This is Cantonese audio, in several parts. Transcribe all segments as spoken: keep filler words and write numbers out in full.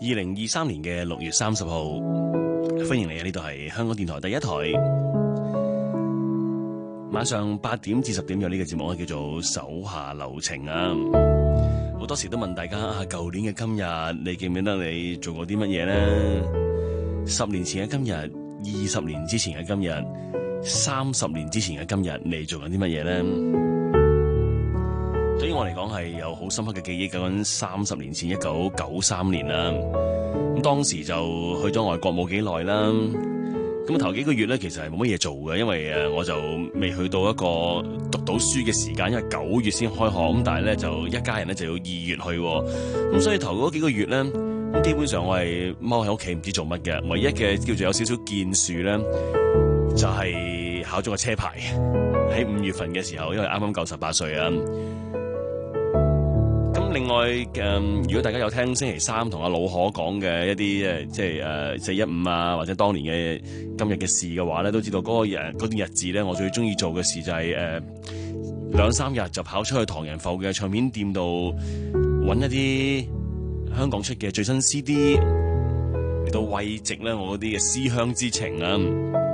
二零二三年嘅六月三十號，歡迎你啊！呢度係香港電台第一台，晚上八點至十點有呢個節目叫做《手下留情》啊！好多時都問大家啊，舊年嘅今日，你記唔記得你做過啲乜嘢呢？十年前嘅今日，二十年之前嘅今日，三十年之前嘅今日，你做緊啲乜嘢呢？對於我嚟講係有好深刻嘅記憶，講緊三十年前，一九九三年啦。咁當時就去咗外國冇幾耐啦。咁頭幾個月咧，其實係冇乜嘢做嘅，因為誒我就未去到一個讀到書嘅時間，因為九月先開學。咁但係咧就一家人咧就要二月去，咁所以頭嗰幾個月咧，咁基本上我係踎喺屋企唔知做乜嘅。唯一嘅叫做有少少建樹咧，就係考咗個車牌喺五月份嘅時候，因為啱啱夠十八歲啊。另外誒、嗯，如果大家有聽星期三同阿老可講嘅一啲誒，即係誒四一五啊，或者當年嘅今日嘅事嘅話咧，都知道嗰個日嗰段日子咧，我最中意做嘅事就係誒兩三日就跑出去唐人埠嘅唱片店度揾一啲香港出嘅最新 C D 嚟到慰藉咧我嗰啲嘅思鄉之情啊！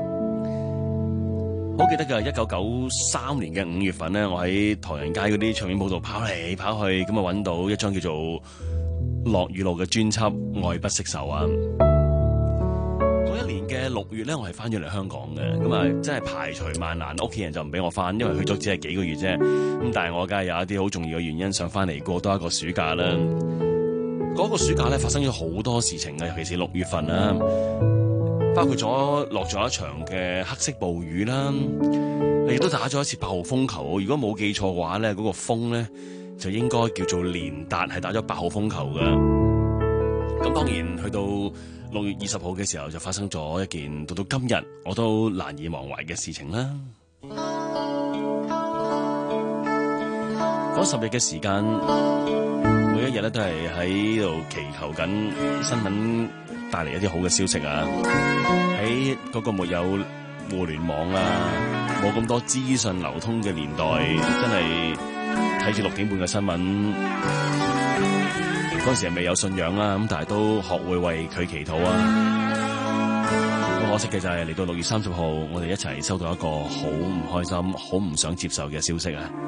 好記得㗎，一九九三年嘅五月份咧，我喺唐人街嗰啲唱片鋪度跑嚟跑去，咁啊揾到一張叫做《落雨路》嘅專輯《愛不釋手》啊！嗰一年嘅六月咧，我係翻咗嚟香港嘅，咁啊真係排除萬難，屋企人就唔俾我翻，因為去咗只係幾個月啫。咁但係我梗係有一啲好重要嘅原因，想翻嚟過多一個暑假啦。嗰個暑假咧發生咗好多事情啊，尤其是六月份啊。包括咗落咗一場嘅黑色暴雨啦，亦都打咗一次八號風球。如果冇記錯嘅話咧，嗰、那個風咧就應該叫做連達，係打咗八號風球㗎。咁當然去到六月二十號嘅時候，就發生咗一件到到今日我都難以忘懷嘅事情啦。嗰十日嘅時間，每一日咧都係喺度祈求緊新聞帶嚟一啲好嘅消息啊！喺嗰個沒有互聯網啊，冇咁多資訊流通嘅年代，真係睇住六點半嘅新聞，嗰陣時係未有信仰啦，咁但係都學會為佢祈禱啊！好可惜嘅就係嚟到六月三十號，我哋一齊收到一個好唔開心、好唔想接受嘅消息啊！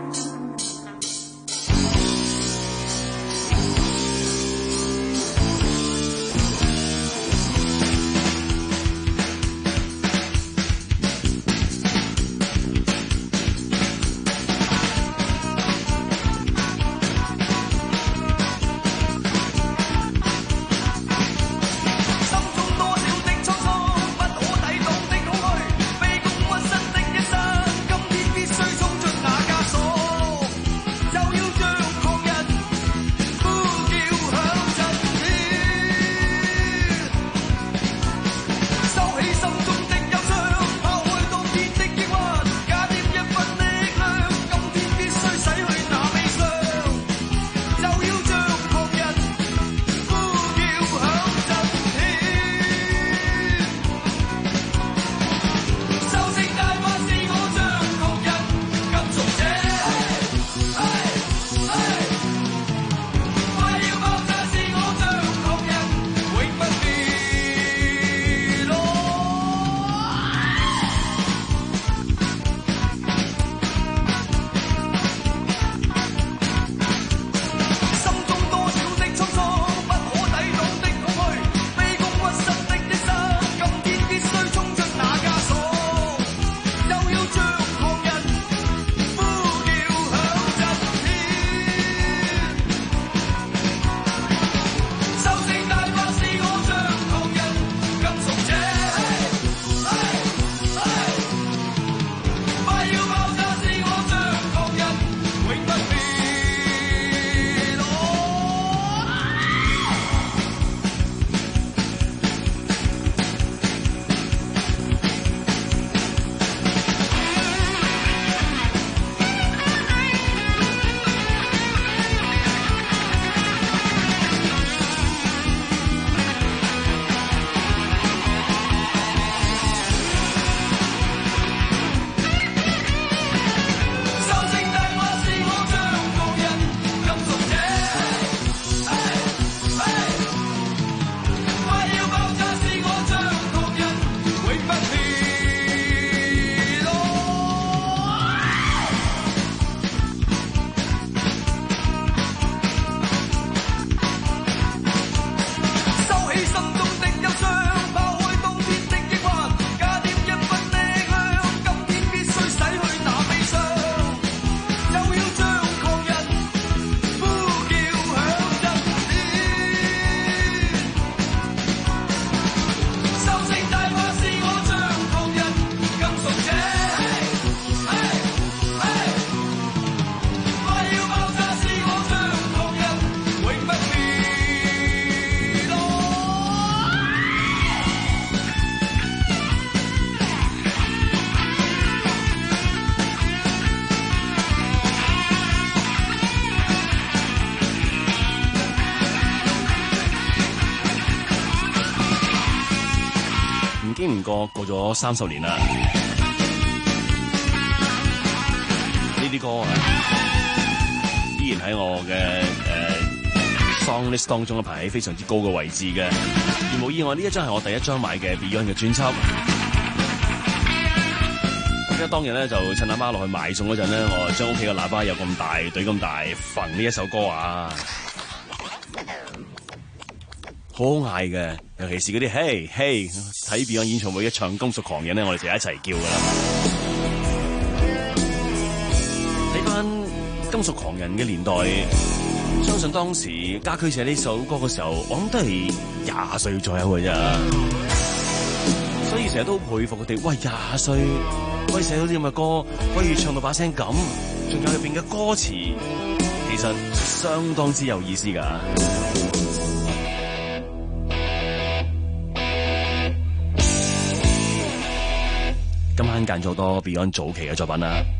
經唔過過咗三十年啦，呢啲歌啊，依然喺我嘅誒 song list 當中排喺非常之高嘅位置嘅。而無意外呢一張係我第一張買嘅 Beyond 嘅專輯。咁當日咧就趁阿媽落去買餸嗰陣咧，我將屋企嘅喇叭有咁大隊咁大，揈呢一首歌啊，好好嗌嘅，尤其是嗰啲嘿嘿睇 Beyond 演唱會一唱《金屬狂人》咧，我哋就一齊叫噶啦。睇翻《金屬狂人》嘅年代，相信當時家駒寫呢首歌嘅時候，我諗都係廿歲左右嘅啫，所以成日都佩服佢哋，喂，廿歲可以寫到啲咁嘅歌，可以唱到把聲咁，仲有入邊嘅歌詞，其實相當之有意思噶。今晚揀咗好多 Beyond 早期嘅作品啦。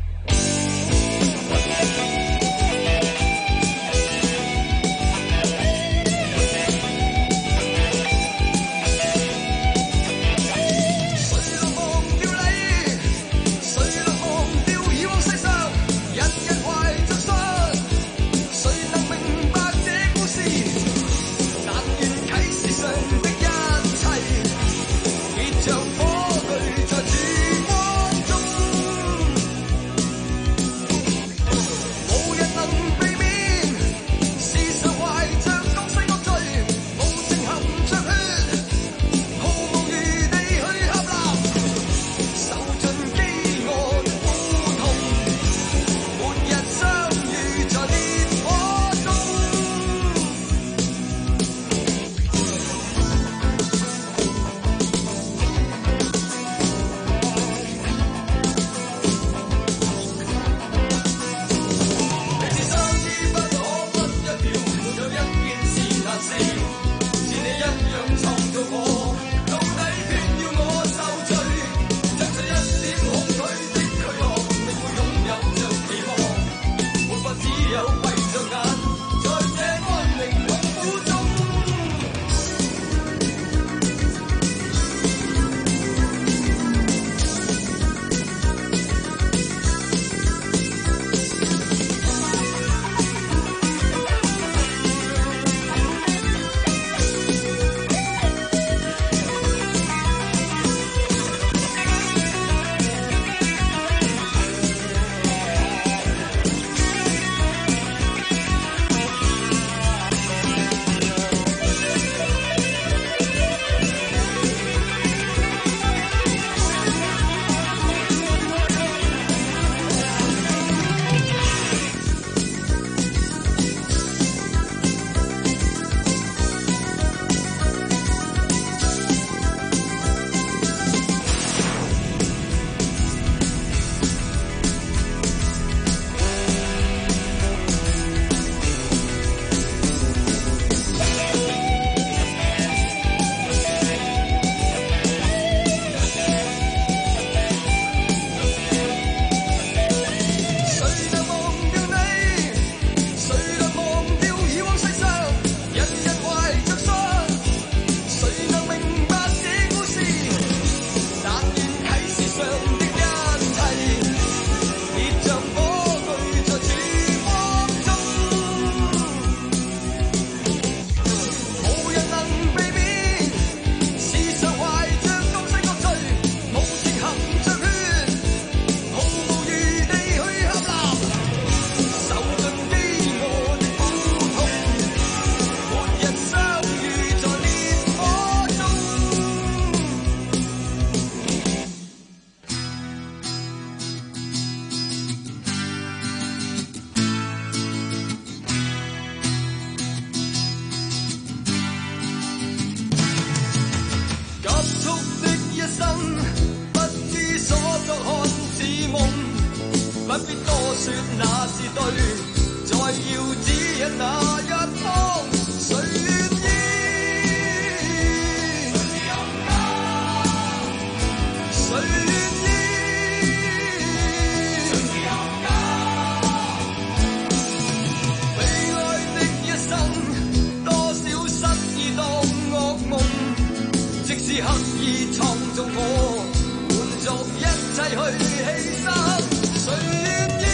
刻意創造。 中我換作一切去犧牲，誰願意？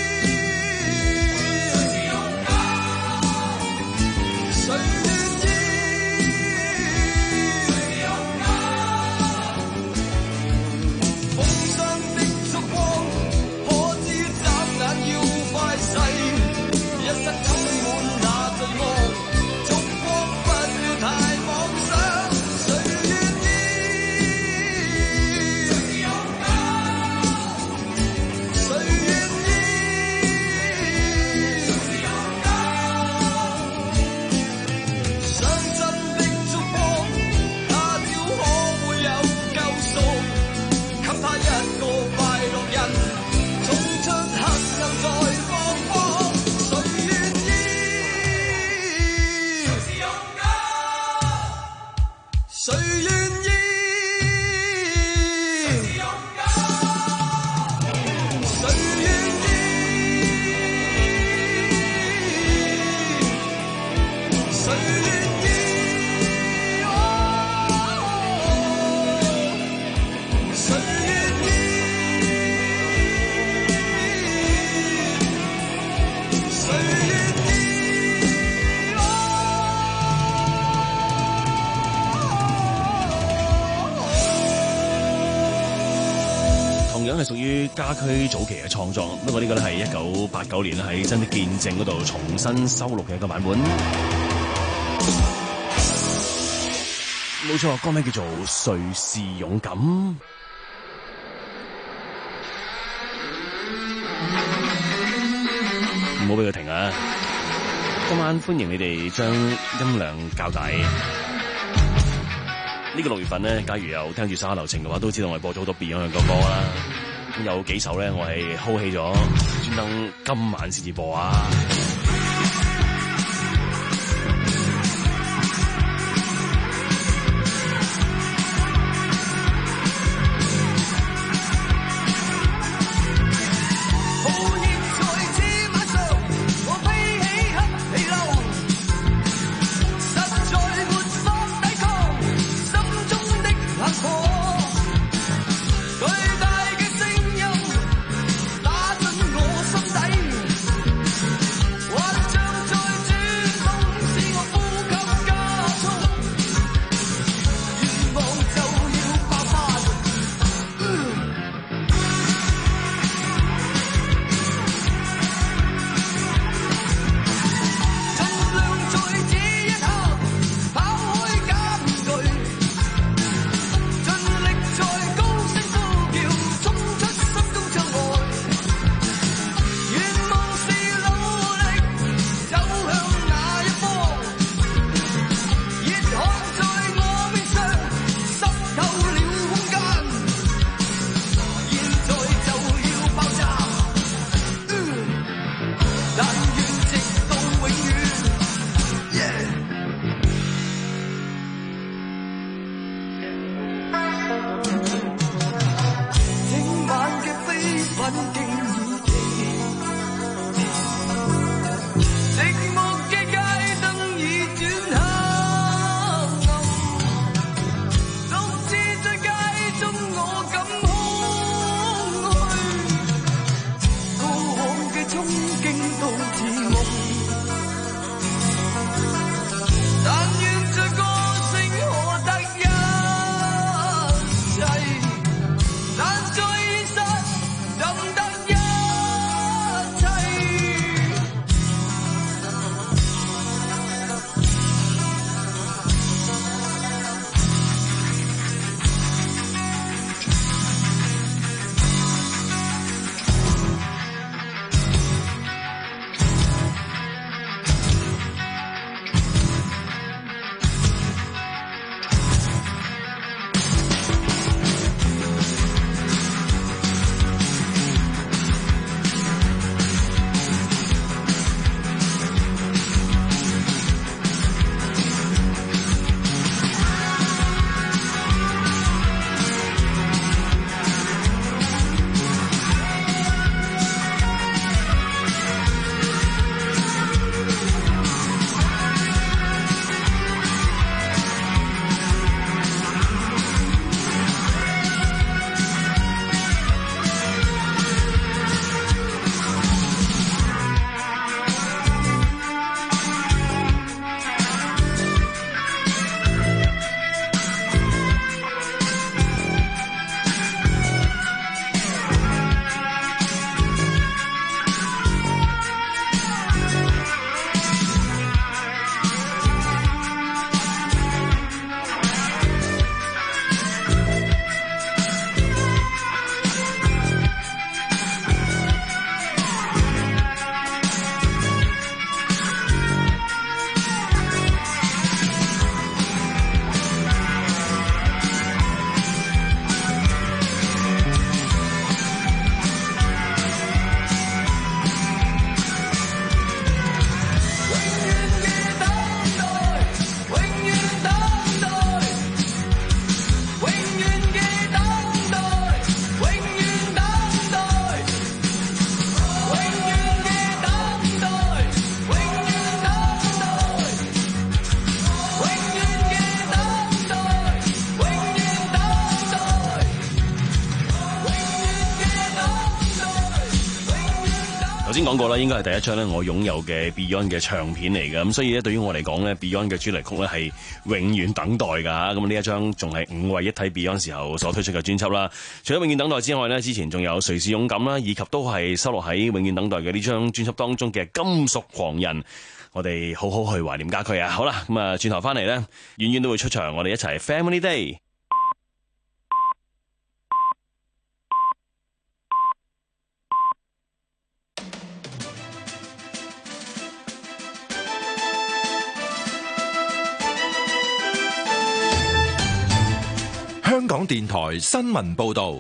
誰是勇敢？誰願意？誰是勇敢？風霜的燭光，可知眨眼要快逝，一生充滿那罪惡，燭光不要太妄想，誰願意？誰是勇敢？誰願意？誰是勇敢？傷心的燭光，他朝可會有救贖？給他一個快樂人，衝出黑暗再放光，誰願意？誰是勇敢？誰願意？誰是勇敢？誰願意？誰願意？哦，誰願意？誰願意？哦。 同樣係屬於家駒早期嘅創作，不過呢個咧係一九八九年喺真的見證嗰度重新收錄嘅一個版本。冇錯，歌名叫做《誰是勇敢》。唔好俾佢停啊！今晚歡迎你哋將音量較大。呢個六月份咧，假如有聽住沙流情嘅話，都知道我哋播咗好多 Beyond 嘅歌歌啦。咁有幾首咧，我係 hold 起咗，專登今晚先至播啊！ 浩然在這晚上，我飛起黑氣流，實在沒法抵抗心中的猛火。巨大嘅聲音打進我心底，幻象在轉動，使我呼吸加速，願望就要爆發。嗯盡量在這一刻拋開假面具，盡力在高聲呼叫，衝出心中障礙。願望是努力走向那一方，熱汗在我面上濕透了空間，現在就要爆炸。嗯但願直到永遠。Yeah 今晚嘅飛奔經已停，寂寞嘅街燈已轉黑暗，獨自在街中我感空虛，過往嘅憧憬都似夢，但願這歌聲可得一切，但在現實怎得頭先講過啦，應該係第一張咧我擁有嘅 Beyond 嘅唱片嚟嘅，咁所以咧對於我嚟講咧 Beyond 嘅主題曲咧係永遠等待㗎。咁呢一張仲係五位一體 Beyond 時候所推出嘅專輯啦。除咗永遠等待之外咧，之前仲有誰是勇敢啦，以及都係收錄喺永遠等待嘅呢張專輯當中嘅金屬狂人。我哋好好去懷念家駒啊！好啦，咁啊轉頭翻嚟咧，遠遠都會出場，我哋一齊 Family Day。 香港電台新聞報道，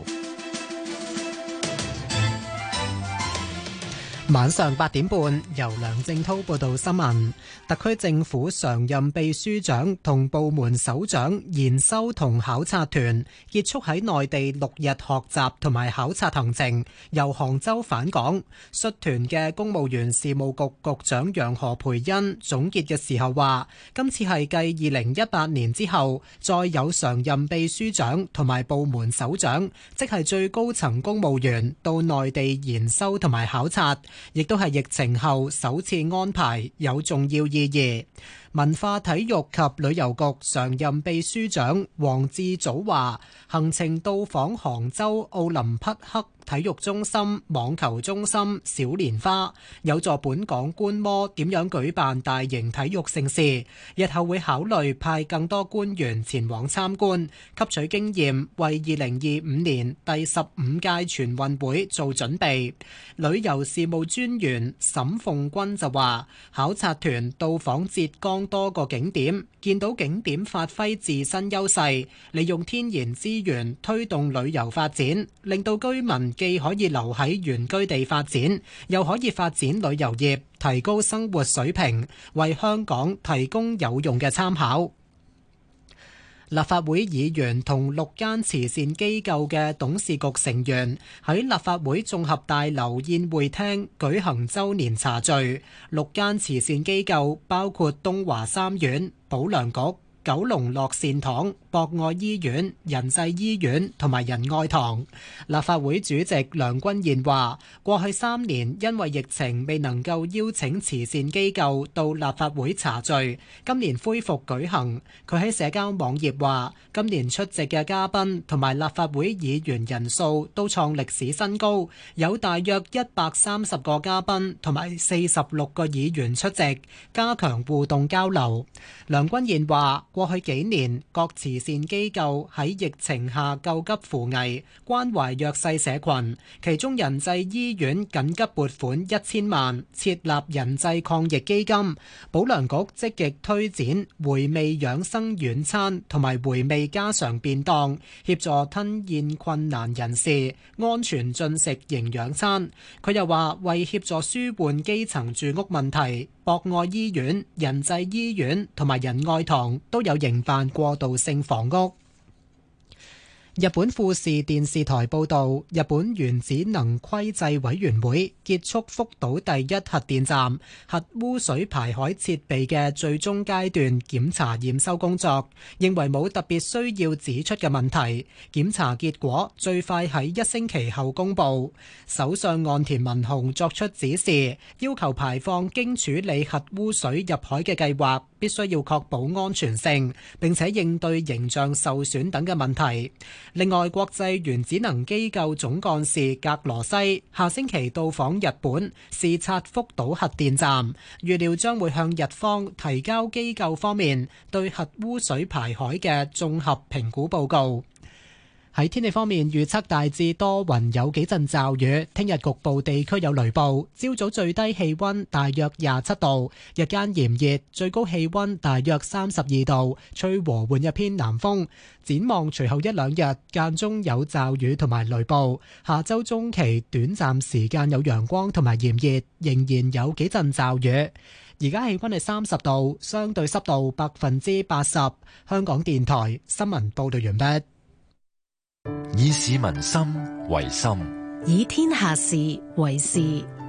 晚上八點半，由梁正滔報道新聞。特區政府常任秘書長同部門首長研修同考察團結束喺內地六日學習同埋考察行程，由杭州返港。率團嘅公務員事務局局長楊何蓓茵總結嘅時候話，今次係繼二零一八年之後，再有常任秘書長同埋部門首長，即係最高層公務員到內地研修同埋考察，亦都係疫情後首次安排，有重要意義。文化體育及旅遊局常任秘書長黃志祖話，行程到訪杭州奧林匹克體育中心、網球中心、小蓮花，有助本港觀摩點樣舉辦大型體育盛事。日後會考慮派更多官員前往參觀，吸取經驗，為二零二五年第十五屆全運會做準備。旅遊事務專員沈鳳君就話，考察團到訪浙江多個景點，見到景點發揮自身優勢，利用天然資源推動旅遊發展，令到居民既可以留喺原居地發展，又可以發展旅遊業，提高生活水平，為香港提供有用嘅參考。立法會議員同六間慈善機構嘅董事局成員喺立法會綜合大樓宴會廳舉行周年茶聚。六間慈善機構包括東華三院、保良局、九龍樂善堂、博愛醫院、仁濟醫院同埋仁愛堂。立法會主席梁君彥話，過去三年因為疫情未能夠邀請慈善機構到立法會茶聚，今年恢復舉行。佢喺社交網頁話，今年出席嘅嘉賓同埋立法會議員人數都創歷史新高，有大約一百三十個嘉賓同埋四十六個議員出席，加強互動交流。梁君彥話，過去幾年各慈善機構喺疫情下救急扶危，關懷弱勢社群，其中仁濟醫院緊急撥款一千萬設立仁濟抗疫基金，保良局積極推展回味養生軟餐同埋回味家常便當，協助吞咽困難人士安全進食營養餐。佢又話，為協助舒緩基層住屋問題，博愛醫院、仁濟醫院同埋仁愛堂都有營辦過渡性房屋。日本富士電視台報導，日本原子能規制委員會結束福島第一核電站核污水排海設備嘅最終階段檢查驗收工作，認為冇特別需要指出嘅問題。檢查結果最快喺一星期後公佈。首相岸田文雄作出指示，要求排放經處理核污水入海嘅計劃必須要確保安全性，並且應對形象受損等嘅問題。另外，國際原子能機構總幹事格羅西下星期到訪日本，視察福島核電站，預料將會向日方提交機構方面對核污水排海嘅綜合評估報告。喺天氣方面，預測大致多雲，有幾陣驟雨。聽日局部地區有雷暴。朝早最低氣溫大約廿七度，日間炎熱，最高氣溫大約三十二度，吹和緩一偏南風。展望隨後一兩日間中有驟雨同埋雷暴，下周中期短暫時間有陽光同埋炎熱，仍然有幾陣驟雨。而家氣溫係三十度，相對濕度百分之八十。香港電台新聞報道完畢。 以市民心為心， 以天下事為事。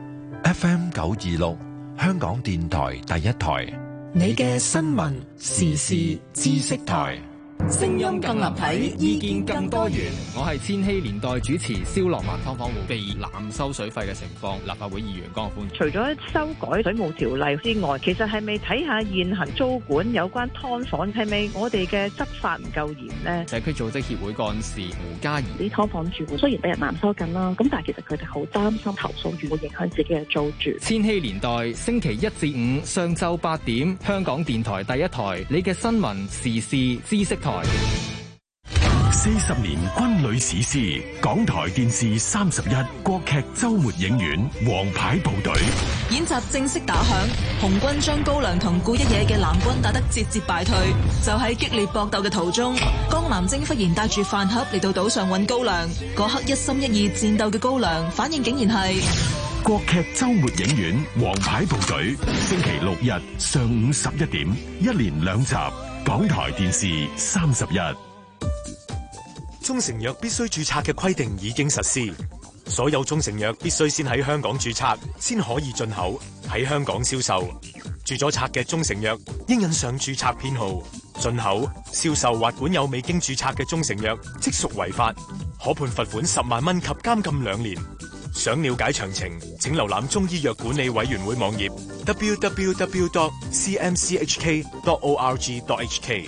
F M 九二六，香港電台第一台， 你嘅新聞時事知識台。 聲音更立體，意見更多元。我係千禧年代主持蕭樂文。劏房戶被濫收水費嘅情況，立法會議員江玉歡。 除咗修改水務條例之外，其實係咪睇下現行租管有關劏房係咪我哋嘅執法唔夠嚴呢？ 社區組織協會幹事胡嘉怡。 啲劏房住戶雖然俾人濫收緊啦，咁但係其實佢哋好擔心投訴會影響自己嘅租住。 千禧年代星期一至五上晝八點，香港電台第一台，你嘅新聞時事知識台。 四十年軍旅史詩，港台電視三十一國劇周末影院王牌部隊演習正式打響，紅軍將高粱同顧一野嘅藍軍打得節節敗退。就喺激烈搏鬥嘅途中，江南征忽然帶住飯盒嚟到島上揾高粱，嗰刻一心一意戰鬥嘅高粱反應竟然係國劇周末影院王牌部隊，星期六日上午十一點，一連兩集，港台電視三十一。 中成藥必須註冊嘅規定已經實施，所有中成藥必須先喺香港註冊，先可以進口，喺香港銷售。註咗冊嘅中成藥應印上註冊編號。進口、銷售或管有未經註冊嘅中成藥，即屬違法，可判罰款十萬蚊及監禁兩年。想了解詳情，請瀏覽中醫藥管理委員會網頁 double-u double-u double-u dot c m c h k dot org dot h k。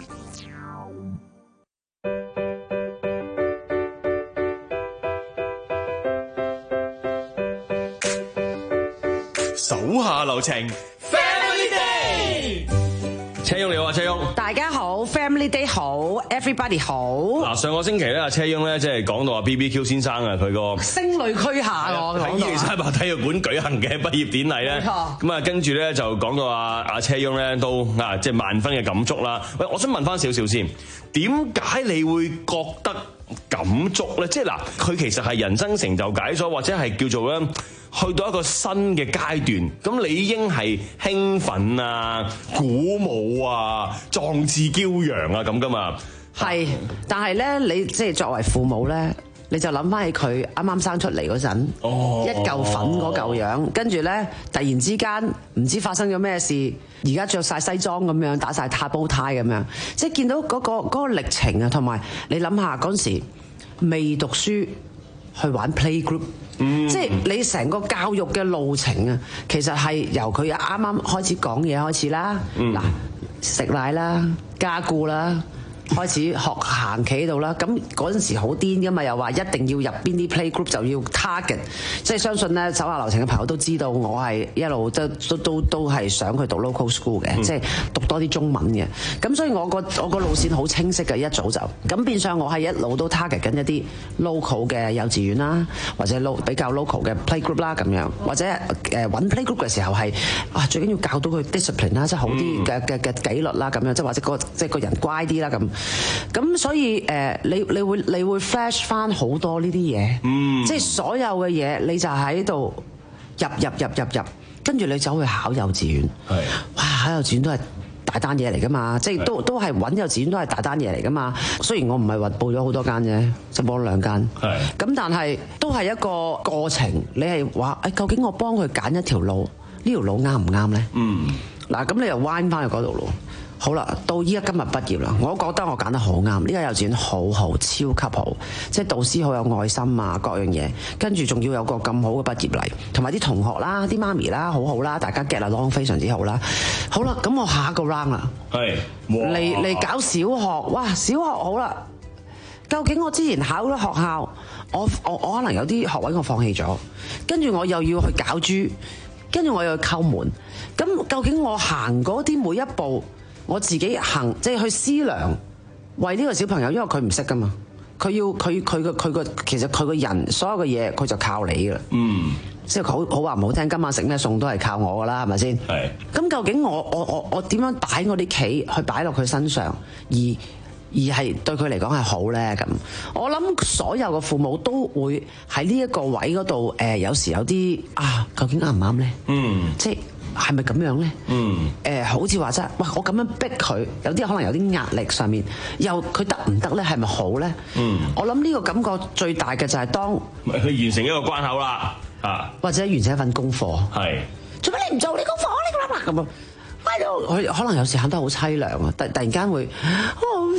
手下留情 ，Family Day。車翁你好啊，車翁。 大家好 ，Family Day 好 ，Everybody 好。 嗱，上個星期咧，阿車翁咧即係講到阿 B B Q 先生啊，佢個聲淚俱下我喺伊利沙伯體育館舉行嘅畢業典禮咧，咁啊跟住咧就講到阿阿車翁咧都啊即係萬分嘅感觸啦。喂，我想問翻少少先，點解你會覺得感觸咧？即係嗱，佢其實係人生成就解鎖，或者係叫做咧。去到一個新嘅階段，咁理應係興奮啊、鼓舞啊、壯志驕陽啊咁噶嘛？ 係，但係咧，你即係作為父母咧，你就諗翻起佢啱啱生出嚟嗰陣， 哦、 一嚿粉嗰嚿樣，跟住咧突然之間唔知發生咗咩事，而家着晒西裝咁樣，打晒塔煲呔咁樣，即係見到嗰、嗰個嗰、嗰個歷程啊，同埋你諗下嗰陣時未讀書去玩 playgroup。嗯、即係你成個教育嘅路程啊，其實係由佢啱啱開始講嘢開始啦，嗱、嗯、食奶啦、加固啦。開始學行企喺度啦，咁嗰陣時好癲噶嘛，又話一定要入邊啲 playgroup 就要 target， 即係相信咧手下留情嘅朋友都知道，我係一路都都都都係想佢讀 local school 嘅，嗯、即係讀多啲中文嘅。咁所以我個我個路線好清晰嘅，一早就咁變相我係一路都 target 緊一啲 local 嘅幼稚園啦，或者 lo 比較 local 嘅 playgroup 啦咁樣，或者誒揾 playgroup 嘅時候係啊最緊要教到佢 discipline 啦，即係好啲嘅嘅嘅紀律啦咁樣，即係或者個即係個人乖啲啦咁。咁所以誒、呃，你你會你會 flash 翻好多呢啲嘢，嗯、即係所有嘅嘢，你就喺度入入入入入，跟住你走去考幼稚園，係哇考幼稚園都係大單嘢嚟噶嘛，即係都都係揾幼稚園都係大單嘢嚟噶嘛。雖然我唔係話報咗好多間啫，就報咗兩間，係咁，但係都係一個過程。你係話誒，究竟我幫佢揀一條路，呢條路啱唔啱咧？嗯，嗱，咁你又彎翻去嗰度咯。好啦，到依家今日畢業啦，我覺得我揀得好啱，呢間幼稚園好好，超級好，即係導師好有愛心啊，各樣嘢，跟住仲要有個咁好嘅畢業禮，同埋啲同學啦、啲媽咪啦，好好啦，大家 get along 非常之好啦。好啦，咁我下一個 round 啦，係嚟嚟搞小學，哇，小學好啦，究竟我之前考咗學校，我我我可能有啲學位我放棄咗，跟住我又要去攪珠，跟住我又要叩門，咁究竟我行嗰啲每一步？我自己行即係去思量，為呢個小朋友，因為佢唔識噶嘛，佢要佢佢個佢個其實佢個人所有嘅嘢，佢就靠你噶啦。嗯，即係好好話唔好聽，今晚食咩餸都係靠我噶啦，係咪先？係。咁究竟我我我我點樣擺我啲棋去擺落佢身上，而而係對佢嚟講係好咧？咁我諗所有嘅父母都會喺呢一個位嗰度誒，有時有啲啊，究竟啱唔啱咧？嗯，即係。係咪咁樣咧？嗯，誒、呃，好似話齋，哇！我咁樣逼佢，有啲可能有啲壓力上面，又佢得唔得咧？係咪好咧？嗯，我諗呢個感覺最大嘅就係當佢完成一個關口啦，啊， 或者完成一份功課，係做咩你唔做你功課？你咁啊咁啊，喺度佢可能有時喊得好凄涼啊！突突然間會，我好想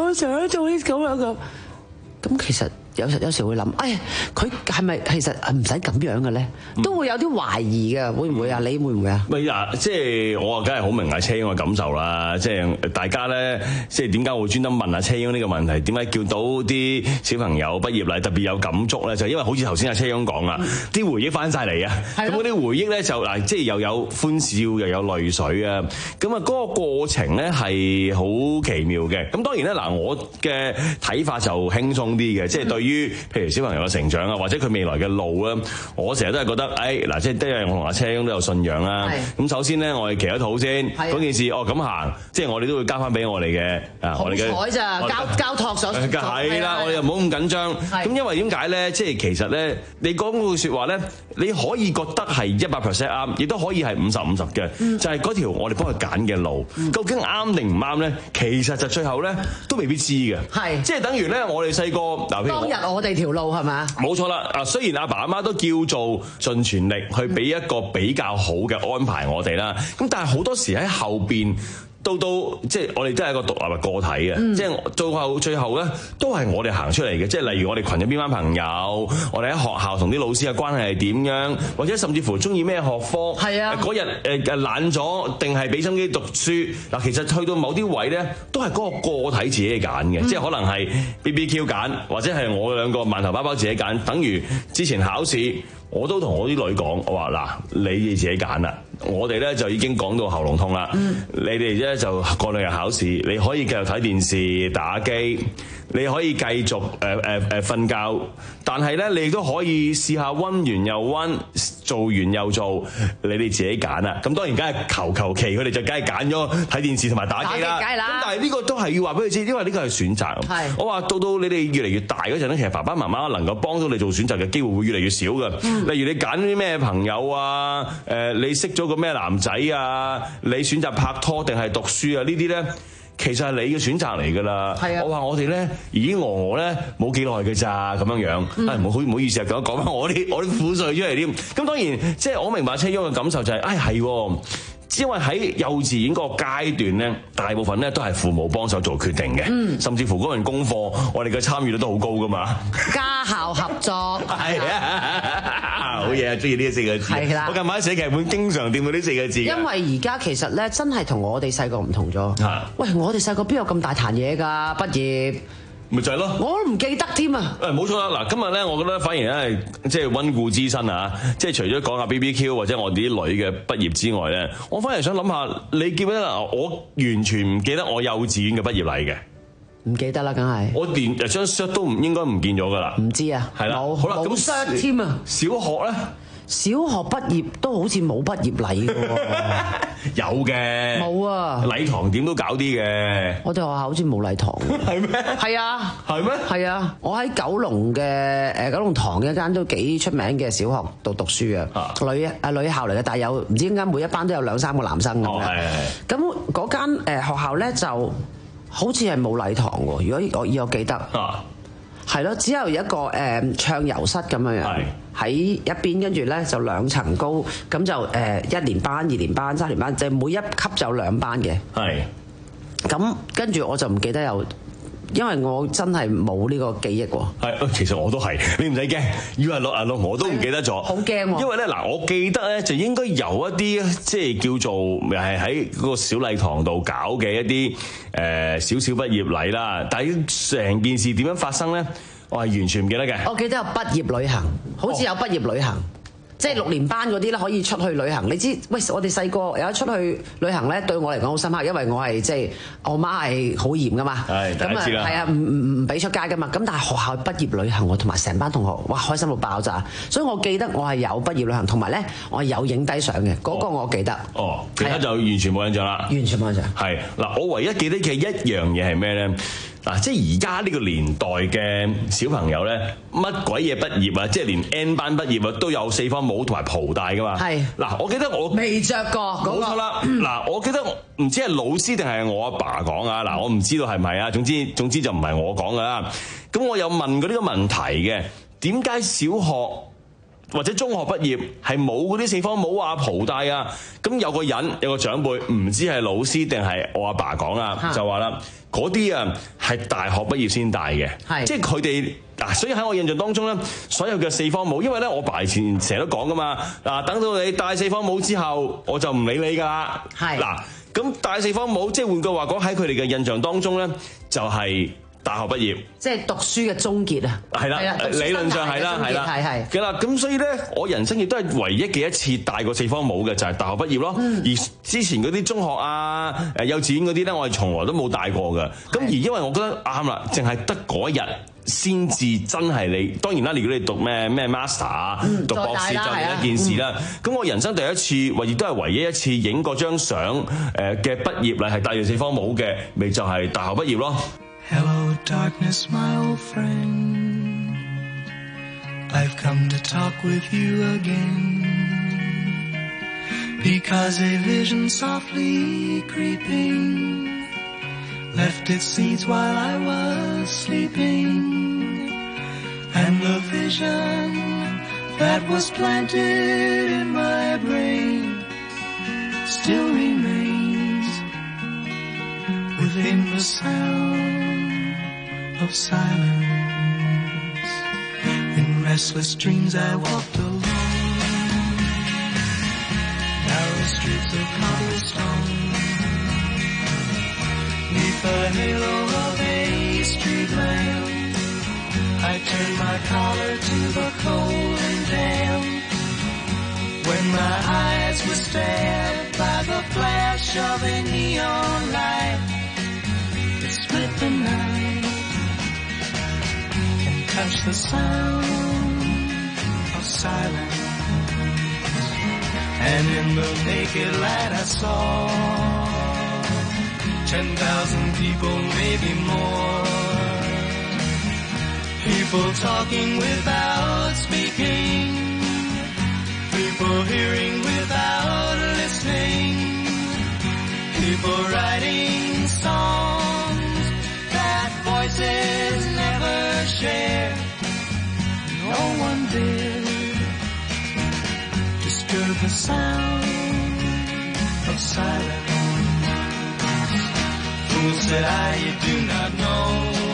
我想做啲咁樣嘅。咁其實有時有時會諗，哎呀，佢係咪其實唔使咁樣嘅咧？都會有啲懷疑嘅，會唔會啊？你會唔會啊？ 咪嗱，即係我啊，梗係好明阿車英嘅感受啦。即係大家咧，即係點解會專登問阿車英呢個問題？點解叫到啲小朋友畢業禮特別有感觸咧？就因為好似頭先阿車英講啦，啲回憶翻晒嚟啊！咁嗰啲回憶咧就嗱，即係又有歡笑又有淚水啊！咁啊，嗰個過程咧係好奇妙嘅。咁當然咧嗱，我嘅睇法就輕鬆啲嘅，即係對於譬如小朋友嘅成長啊，或者佢未來嘅路啊，我成日都係覺得，誒嗱，即係都係我同阿車英都有信仰啦。咁首先咧，我哋祈咗禱先，嗰件事哦咁行，即係我哋都會交翻俾我哋嘅啊，我哋嘅好彩咋，交交託咗。 係啦，我哋又唔好咁緊張。咁因為點解咧？即係其實咧，你講嗰句説話咧，你可以覺得係一百 percent 啱，亦都可以係五十五十嘅，就係嗰條我哋幫佢揀嘅路，究竟啱定唔啱咧？其實就最後咧都未必知嘅。係，即係等於咧，我哋細個嗱，譬如當日我哋條路係嘛？ 冇錯啦。啊，雖然阿爸阿媽都叫做盡全力去俾一個比較好嘅安排我哋啦，咁但係好多時喺後邊。到到即係我哋都係一個獨立嘅個體嘅，嗯、即係最後最後咧都係我哋行出嚟嘅。即係例如我哋群入邊班朋友，我哋喺學校同啲老師嘅關係係點樣，或者甚至乎中意咩學科，係啊，嗰日誒誒懶咗定係俾心機讀書嗱，其實去到某啲位咧，都係嗰個個體自己揀嘅，嗯、即係可能係 B B Q 揀，或者係我兩個饅頭包包自己揀，等於之前考試。我都同我啲女講，我話嗱，你哋自己揀啦。我哋咧就已經講到喉嚨痛啦。嗯、你哋咧就過兩日考試，你可以繼續睇電視、打機，你可以繼續誒誒誒瞓覺。但係咧，你亦都可以試下温完又温，做完又做，你哋自己揀啦。咁當然梗係求求其，佢哋就梗係揀咗睇電視同埋打機啦。咁但係呢個都係要話俾佢知，因為呢個係選擇。係我話到到你哋越嚟越大嗰陣咧，其實爸爸媽媽能夠幫到你做選擇嘅機會會越嚟越少㗎。嗯例如你揀啲咩朋友啊？誒、呃，你識咗個咩男仔啊？你選擇拍拖定係讀書啊？呢啲咧，其實係你嘅選擇嚟㗎啦。係啊，我話我哋咧，咦我我咧冇幾耐嘅咋咁樣樣。嗯、哎，唔好唔好意思啊，講講翻我啲我啲苦水出嚟添。咁當然，即係我明白車英嘅感受就係、是，唉係喎。因為喺幼稚園嗰個階段咧，大部分咧都係父母幫手做決定嘅，嗯、甚至乎嗰份功課，我哋嘅參與率都好高噶嘛。 家校合作係啊，好嘢啊！中意呢四個字。係啦，我近排寫劇本，經常掂到呢四個字。 因為而家其實咧，真係同我哋細個唔同咗。係。喂，我哋細個邊有咁大壇嘢㗎？畢業。 咪就係咯， 我都唔記得添啊！ 誒冇錯啦，嗱今日咧，我覺得反而咧，即係溫故知新啊！即係除咗講下 B B Q 或者我哋啲女嘅畢業之外咧，我反而想諗下，你記唔記得啦？我完全唔記得我幼稚園嘅畢業禮嘅， 唔記得啦，梗係我連誒張 shirt 都唔應該唔見咗㗎啦， 唔知啊， 係啦， 冇好啦， 冇 shirt 添啊！ 小學咧。 小學畢業都好似冇畢業禮嘅喎， 有嘅， 冇啊！ 禮堂點都搞啲嘅。我哋學校好似冇禮堂， 係咩？係啊， 係咩？ 係啊！我喺九龍嘅誒九龍塘一間都幾出名嘅小學度讀書啊，女啊女校嚟嘅，但係有唔知點解每一班都有兩三個男生咁嘅。係係。咁嗰間誒學校咧就好似係冇禮堂喎，如果我以我記得。啊。係咯，只有一個誒、呃、唱遊室咁樣樣，喺一邊，跟住咧就兩層高，咁就誒、呃、一年班、二年班、三年班，即係每一級就有兩班嘅。係，咁跟住我就唔記得有。因為我真係冇呢個記憶喎。係，其實我都係，你唔使驚。要係落啊落，我都唔記得咗。好驚喎！因為咧嗱，我記得咧就應該有一啲即係叫做係喺嗰個小禮堂度搞嘅一啲誒小小畢業禮啦。但係成件事點樣發生咧，我係完全唔記得嘅。我記得有畢業旅行，好似有畢業旅行。哦即係六年班嗰啲咧可以出去旅行，你知喂？我哋細個有得出去旅行咧，對我嚟講好深刻，因為我係即係我媽係好嚴噶嘛，咁啊係啊，唔唔唔俾出街噶嘛。咁但係學校畢業旅行，我同埋成班同學，哇開心到爆炸！所以我記得我係有畢業旅行，同埋咧我係有影低相嘅，嗰、嗰個我記得。哦，其他就完全冇印象啦。完全冇印象。係嗱，我唯一記得嘅一樣嘢係咩咧？嗱，即係而家呢個年代嘅小朋友咧，乜鬼嘢畢業啊？即係連 N 班畢業啊，都有四方帽同埋袍帶噶嘛。係。嗱，我記得我未着過。冇錯啦。嗱，我記得唔知係老師定係我阿爸講啊。嗱，我唔知道係唔係啊。總之總之就唔係我講噶啦。咁我有問過呢個問題嘅，點解小學或者中學畢業係冇嗰啲四方帽啊、袍帶啊，咁有個人有個長輩唔知係老師定係我阿爸講啊，就話啦，嗰啲啊係大學畢業先戴嘅，即係佢哋嗱，所以喺我印象當中咧，所有嘅四方帽，因為咧我爸以前成日都講噶嘛，嗱，等到你戴四方帽之後，我就唔理你噶啦，嗱，咁戴四方帽，即係換句話講喺佢哋嘅印象當中咧，就係、是。大學畢業，即係讀書嘅終結啊！係啦，理論上係啦，係啦，係係嘅啦。咁所以咧，我人生亦都係唯一嘅一次戴過四方帽嘅，就係、是、大學畢業咯。嗯、而之前嗰啲中學啊、誒幼稚園嗰啲咧，我係從來都冇戴過嘅。咁而因為我覺得啱啦，淨係得嗰日先至真係你。當然啦，如果你讀咩咩 master 啊、嗯、讀博士就另一件事啦。咁、嗯、我人生第一次，或亦都係唯一一次影過張相誒嘅畢業禮係戴住四方帽嘅，咪就係、是、大學畢業咯。 Hello, darkness, my old friend. I've come to talk with you again. Because a vision softly creeping left its seeds while I was sleeping. And the vision that was planted in my brain still remains within the sound of silence. In restless dreams I walked alone, narrow streets of cobblestone, neath the halo of a street lamp. I turned my collar to the cold and damp, when my eyes were stabbed by the flash of a neon light that split the night and touched the sound of silence. And in the naked light I saw ten thousand people, maybe more, people talking without speaking, people hearing without listening, people writing songs that voices never share. No one did disturb the sound of silence. Fool, said I, you do not know,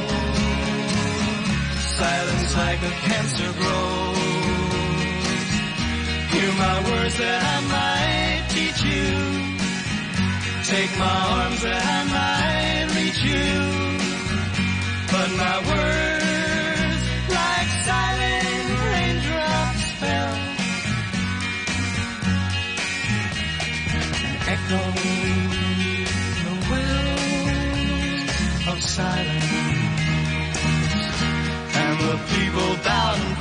silence like a cancer grows. Hear my words that I might teach you, take my arms that I might reach you, but my words like silent raindrops fell, echoing the wells of silence. And the people bowed and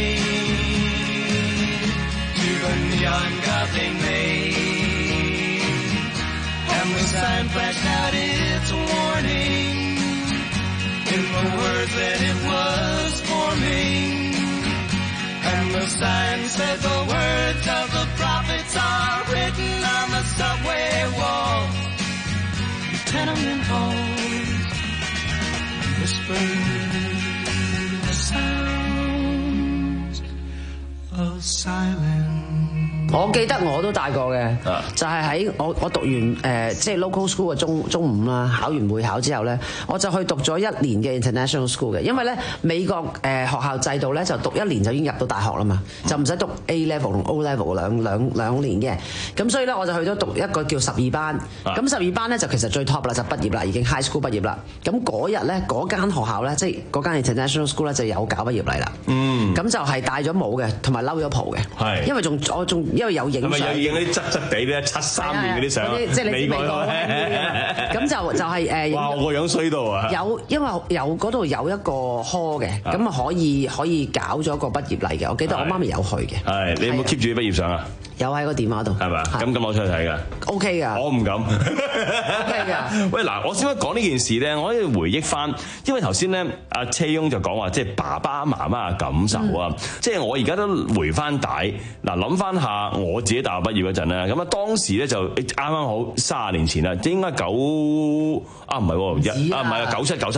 prayed to the neon god they made, and the sign flashed out its warning in the words that it was forming. And the sign said the words of the prophets are written on the subway walls, the tenement halls, whispered the sounds of silence. 我記得我都戴過嘅，就係喺我我讀完誒、呃、即係 local school 嘅中中五啦，考完會考之後咧，我就去讀咗一年嘅 international school 嘅，因為咧美國誒、呃、學校制度咧就讀一年就已經入到大學啦嘛，就唔使讀 A level 同 O level 兩兩兩年嘅，咁所以咧我就去咗讀一個叫十二班，咁十二班咧就其實最 top 啦，就畢業啦，已經 high school 畢業啦，咁嗰日咧嗰間學校咧即係嗰間 international school 咧就有搞畢業禮啦，嗯，咁就係戴咗帽嘅，同埋嬲咗袍嘅，係，因為仲我仲因為有影相，係咪有影嗰啲質質地咧？七三年嗰啲相，即係美國咁就就係誒。哇！我個樣衰到啊！有因為有嗰度有一個 hall 嘅，咁啊可以可以搞咗個畢業禮嘅。我記得我媽咪有去嘅。係你有冇 keep 住啲畢業相啊？有喺個電話度。係咪？咁咁攞出去睇㗎。O K 㗎。我唔敢。O K 㗎。喂嗱，我先講呢件事咧，我可以回憶翻，因為頭先咧阿車翁就講話，即係爸爸媽媽嘅感受啊，即係我而家都回翻帶嗱，諗翻下我自己大學畢業嗰陣咧，咁啊當時咧就啱啱好卅年前啦，應該九啊唔係喎，啊唔係啊九七九七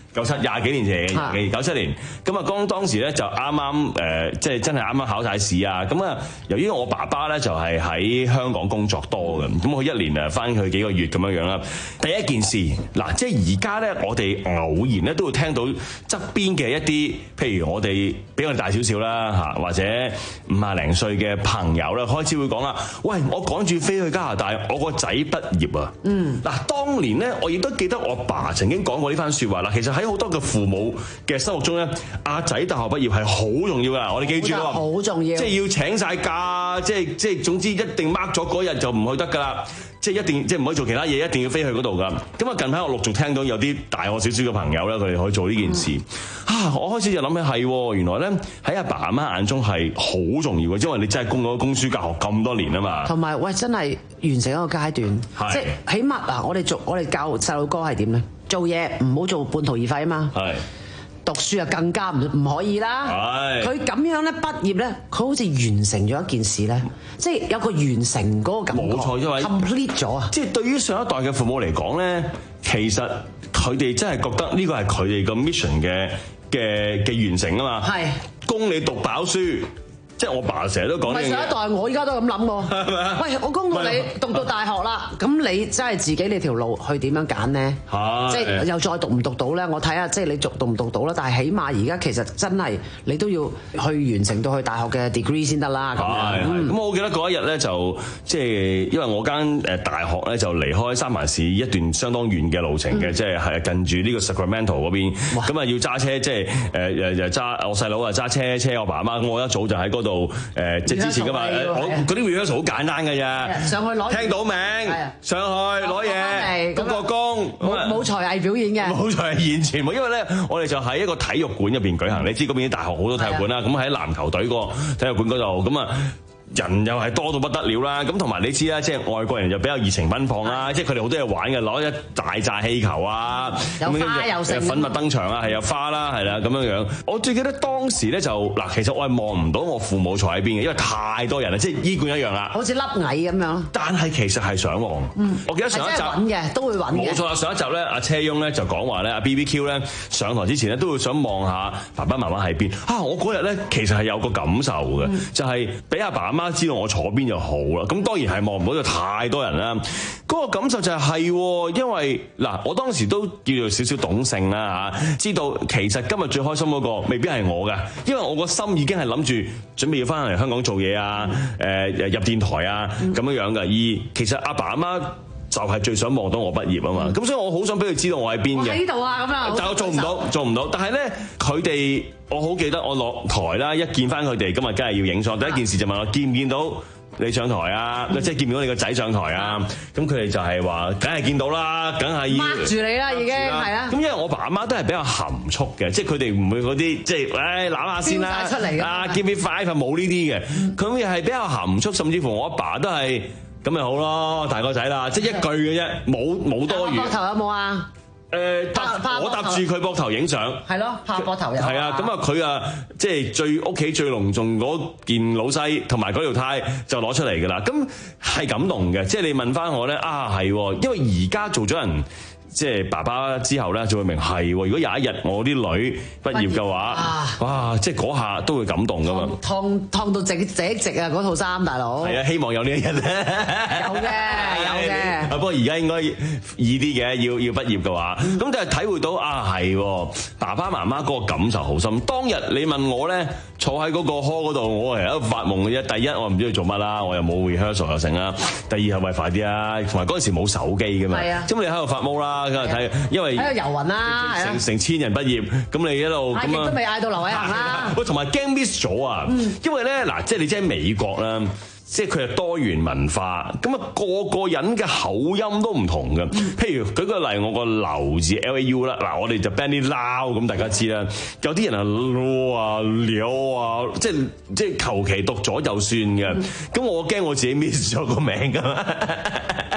九七廿幾年前，廿幾九七年，咁啊，當當時咧就啱啱誒，即係真係啱啱考晒試啊！咁啊，由於我爸爸咧就係喺香港工作多嘅，咁佢一年誒翻去幾個月咁樣樣啦。第一件事嗱，即係而家咧，我哋偶然咧都會聽到側邊嘅一啲，譬如我哋比我哋大少少啦嚇，或者五廿零歲嘅朋友咧，開始會講啦，喂，我趕住飛去加拿大，我個仔畢業啊！嗯，嗱，當年咧，我亦都記得我爸曾經講過呢番説話啦。其實喺好多嘅父母嘅心目中咧，阿仔大學畢業係好重要噶，我哋記住咯， 好重要， 即係要請晒假，即係即係總之一定 mark 咗嗰日就唔去得噶啦，即係一定即係唔可以做其他嘢，一定要飛去嗰度噶。咁啊，近排我陸續聽到有啲大我少少嘅朋友咧，佢哋可以做呢件事、嗯、啊！我開始就諗起係，原來咧喺阿爸阿媽眼中係好重要嘅，因為你真係供咗供書教學咁多年啊嘛。同埋喂，真係完成一個階段，即係起碼嗱，我哋做我哋教細路哥係點咧？做嘢唔好做半途而廢啊嘛。係。讀書啊更加唔唔可以啦。係。佢咁樣咧畢業咧，佢好似完成咗一件事咧，即係有個完成嗰個感覺。冇錯，因為 complete 咗啊。即係對於上一代嘅父母嚟講咧，其實佢哋真係覺得呢個係佢哋個 mission 嘅嘅嘅完成啊嘛。係。供你讀飽書。即係我爸成日都講呢樣嘢。唔係上一代，我依家都係咁諗喎。喂，我供到你讀到大學啦，咁你真係自己你條路去點樣揀呢？即係又再讀唔讀到咧？我睇下即係你讀讀唔讀到啦。但係起碼而家其實真係你都要去完成到去大學嘅 degree 先得啦。咁樣。咁、嗯、我記得嗰一日咧就即係因為我間誒大學咧就離開三藩市一段相當遠嘅路程嘅，即係係近住呢個 Sacramento 嗰邊。咁啊要揸車，即係誒誒又揸我細佬啊揸車車我爸媽。咁我一早就喺嗰度。度誒即係之前噶嘛，我嗰啲 rehearsal 好簡單㗎咋，上去攞聽到名，上去攞嘢，鞠個躬，冇冇才藝表演嘅，冇才藝完全冇，因為咧我哋就喺一個體育館入邊舉行，你知嗰邊啲大學好多體育館啦，咁喺籃球隊個體育館嗰度，咁啊。人又係多到不得了啦，咁同埋你知啦，即係外國人就比較熱情奔放啦，即係佢哋好多嘢玩嘅，攞一大扎氣球啊，有花有成粉墨登場啊，係有花啦，係啦咁樣樣。我最記得當時咧就嗱，其實我係望唔到我父母坐喺邊嘅，因為太多人啦，即係醫館一樣啦，好似粒蟻咁樣。但係其實係想望，嗯，我記得上一集揾嘅都會揾嘅，冇錯啦。上一集咧，阿車翁咧就講話咧，阿 B B Q 咧上台之前咧都會想望下爸爸媽媽喺邊。啊，我嗰日咧其實係有個感受嘅，嗯、就係俾阿爸阿媽知道我坐邊就好啦，咁當然係望唔到就太多人啦。嗰、那個感受就係、是、係，因為嗱，我當時都叫做少少懂性啦嚇，知道其實今日最開心嗰個未必係我嘅，因為我個心已經係諗住準備要翻嚟香港做嘢啊，誒、呃、入電台啊咁樣樣嘅。而其實阿爸阿媽就係最想望到我畢業啊嘛，咁、嗯、所以我好想俾佢知道我喺邊嘅。喺呢度啊，咁樣。但係我做唔到，做唔到。但係咧，佢哋我好記得我落台啦，一見翻佢哋，今日梗係要影相。第一件事就問我見唔見到你上台啊？嗯、即係見唔見到你個仔上台啊？咁佢哋就係話，梗係見到啦，梗係要。握住你啦，已經係啦。咁因為我爸阿媽都係比較含蓄嘅，即係佢哋唔會嗰啲即係，唉攬下先啦，出嚟啊 give me five 冇呢啲嘅。佢哋係比較含蓄，甚至乎我阿爸都係。咁咪好咯，大個仔啦，即係一句嘅啫，冇冇多餘。膊頭有冇啊？誒，搭我搭住佢膊頭影相。係咯，拍膊頭有。係啊，咁啊佢啊，即係最屋企最隆重嗰件老西同埋嗰條呔就攞出嚟㗎啦。咁係感動嘅，即係你問翻我咧啊係，因為而家做咗人。即係爸爸之後咧，就會明係喎。如果有一日我啲女畢業嘅話，哇！即係嗰下都會感動噶嘛。燙燙到直直直啊！嗰套衫，大佬。係啊，希望有呢一日咧。有嘅，有嘅。不過而家應該易啲嘅，要要畢業嘅話，咁就係體會到啊，係爸爸媽媽嗰個感受好深。當日你問我咧，坐喺嗰個 hall 嗰度，我係喺度發夢嘅啫。第一，我唔知佢做乜啦，我又冇 rehearsal 又成啦。第二係咪快啲啊？同埋嗰陣時冇手機噶嘛。係啊。咁你喺度發夢啦。睇，因為喺度遊魂啦，成成，成千人畢業，咁你一路咁樣都未嗌到劉偉恒啦。喂，同埋驚 miss 咗啊！嗯、因為咧嗱，即係你知喺美國啦，即係佢係多元文化，咁啊個個人嘅口音都唔同嘅。譬如舉個例，我個劉字 L A U 啦，嗱我哋就 Benny Lau 咁，大家知啦。有啲人啊撈啊撩啊，即係即係求其讀咗就算嘅。咁、嗯、我驚我自己 miss 咗個名㗎嘛。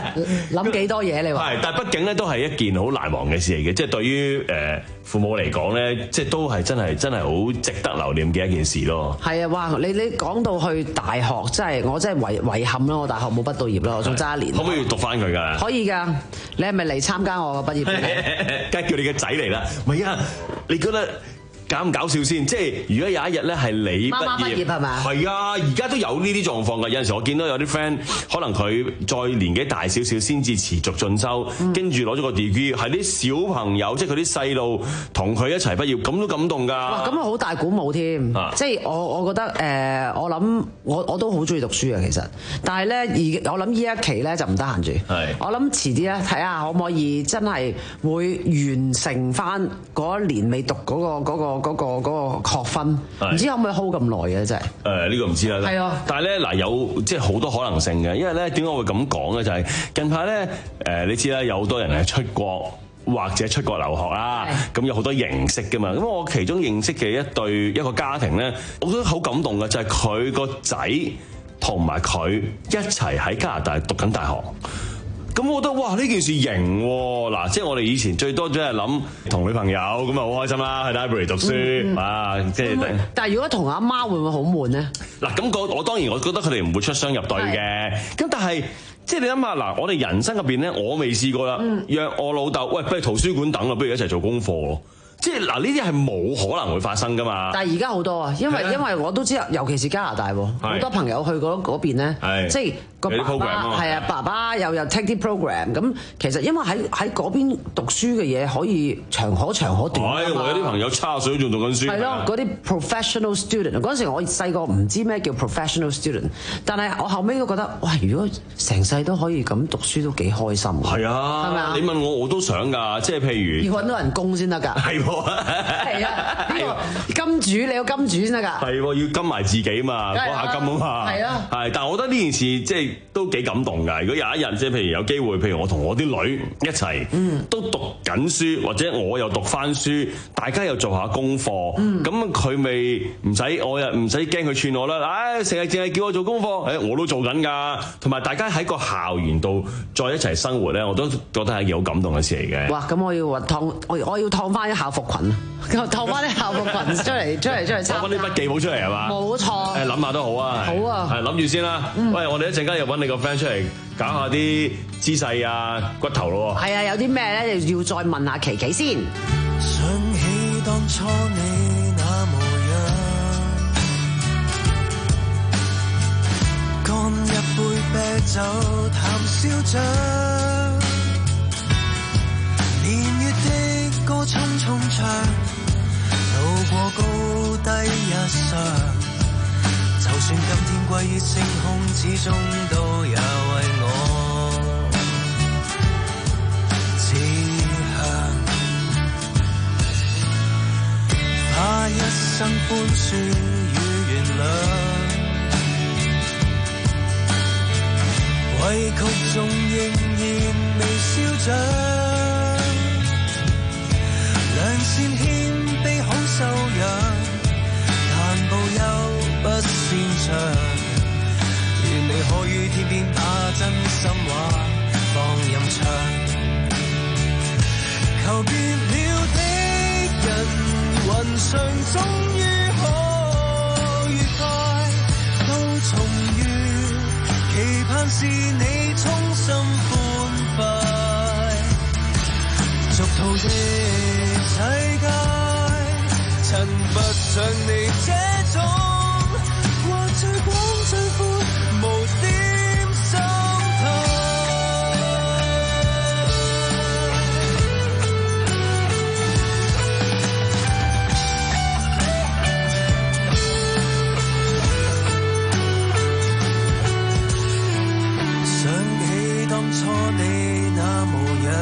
諗幾多嘢你話？ 係，但係畢竟咧都係一件好難忘嘅事嚟嘅，即係對於誒父母嚟講咧，即係都係真係真係好值得留念嘅一件事咯。 係啊，哇！你你講到去大學，真係我真係遺遺憾啦，我大學冇畢到業啦，我仲爭一年。 可唔可以讀翻佢㗎？ 可以㗎，你係咪嚟參加我嘅畢業典禮？ 梗係叫你嘅仔嚟啦，唔係啊？你覺得搞唔搞笑先？即係如果有一日咧係你畢業， 媽媽畢業係嘛？ 係啊，而家都有呢啲狀況㗎。有陣時我見到有啲 friend，可能佢再年紀大少少先至持續進修，跟住攞咗個 degree，係啲小朋友，即係佢啲細路同佢一齊畢業，咁都感動㗎。 哇！咁啊好大鼓舞添， 啊、 即係我我覺得誒、呃，我諗我我都好中意讀書啊，其實，但係咧而我諗呢一期咧就唔得閒住。 係， 我諗遲啲咧睇下可唔可以真係會完成翻嗰一年未讀嗰、嗰個嗰、嗰個。嗰、嗰個嗰、嗰個學分，唔知可唔可以 hold 咁耐嘅真係？ 誒呢個唔知啦。係啊，但係咧嗱有即係好多可能性嘅，因為咧點解我會咁講咧？就係、是、近排咧誒你知啦，有好多人係出國或者出國留學啦，咁有好多形式㗎嘛。咁我其中認識嘅一對一個家庭咧，我覺得好感動嘅就係佢個仔同埋佢一齊喺加拿大讀緊大學。咁我覺得哇呢件事型喎，嗱即係我哋以前最多都係諗同女朋友咁啊好開心啦，去 library 讀書、嗯嗯、啊，即係。 但係如果同阿媽會唔會好悶咧？嗱咁我我當然我覺得佢哋唔會出雙入對嘅，咁但係即係你諗下嗱，我哋人生入邊咧，我未試過啦、嗯，約我老豆喂不如圖書館等啊，不如一齊做功課咯。即係嗱，呢啲係冇可能會發生噶嘛。 但係而家好多啊，因為因為我都知，尤其是加拿大喎，好多朋友去嗰嗰邊咧，即係個爸爸係啊，爸爸又又 take 啲 program。咁其實因為喺喺嗰邊讀書嘅嘢可以長可長可短。 係，我有啲朋友叉水仲讀緊書。 係咯，嗰啲 professional student 嗰陣時，我細個唔知咩叫 professional student，但係我後尾都覺得，哇！如果成世都可以咁讀書，都幾開心。 係啊，係咪啊？你問我我都想㗎，即係譬如要揾到人工先得㗎。係。係啊，呢個金主你要金主先得㗎。 係喎，要金埋自己嘛，嗰下金啊嘛。係啊。係，但係我覺得呢件事即係都幾感動㗎。如果有一日即係譬如有機會，譬如我同我啲女一齊，嗯，都讀緊書，或者我又讀翻書，大家又做下功課，咁佢咪唔使，我又唔使驚佢串我啦。唉，成日淨係叫我做功課，誒，我都做緊㗎。同埋大家喺個校園度再一齊生活咧，我都覺得係一件好感動嘅事嚟嘅。 哇！咁我要燙，我我要燙翻啲校服裙啊！燙翻啲校服裙出嚟，出嚟，出嚟！攞翻啲筆記簿出嚟係嘛？冇錯。 誒諗下都好啊。 好啊。 係諗住先啦。嗯、喂，我哋一陣間又揾你個 friend 出嚟搞下啲姿勢啊、骨頭咯喎。係啊，有啲咩咧要再問下琪琪先。 想起當初你那模樣，乾一杯啤酒談笑着，年月的歌匆匆唱，路過高低一雙，就算今天歸於星空，始終都也為我志向。怕一生寬恕與原諒，委曲中仍然微笑着，良善謙卑好修養，但報憂不擅長。願你可於天邊把真心話放任唱，求別了的人雲上終於可愉快都重遇，期盼是你衷心歡快，俗套的世界襯不上你這種或最廣最闊無點心態。當初你那模樣，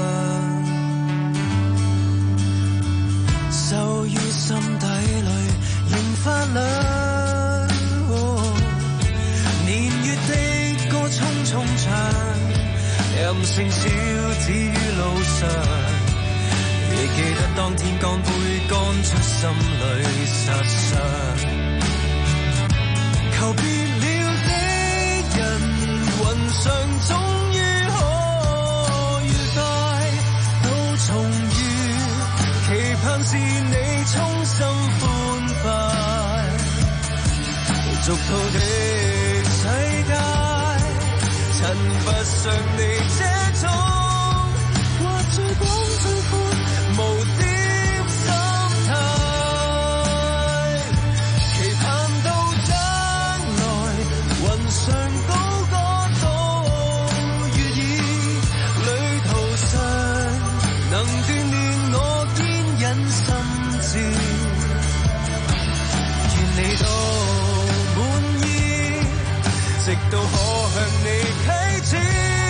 收於心底裏仍發亮。哦、年月的歌匆匆唱，任性小子於路上，亦記得當天乾杯乾出心裏殺傷。求別了的人，雲上終於可致你衷心歡快，俗套的世界，襯不上你這種或最廣最闊無點心態，期盼到將來雲上高歌到月兒，旅途上能鍛鍊我堅忍心志，願你都滿意，直到可向你啟齒，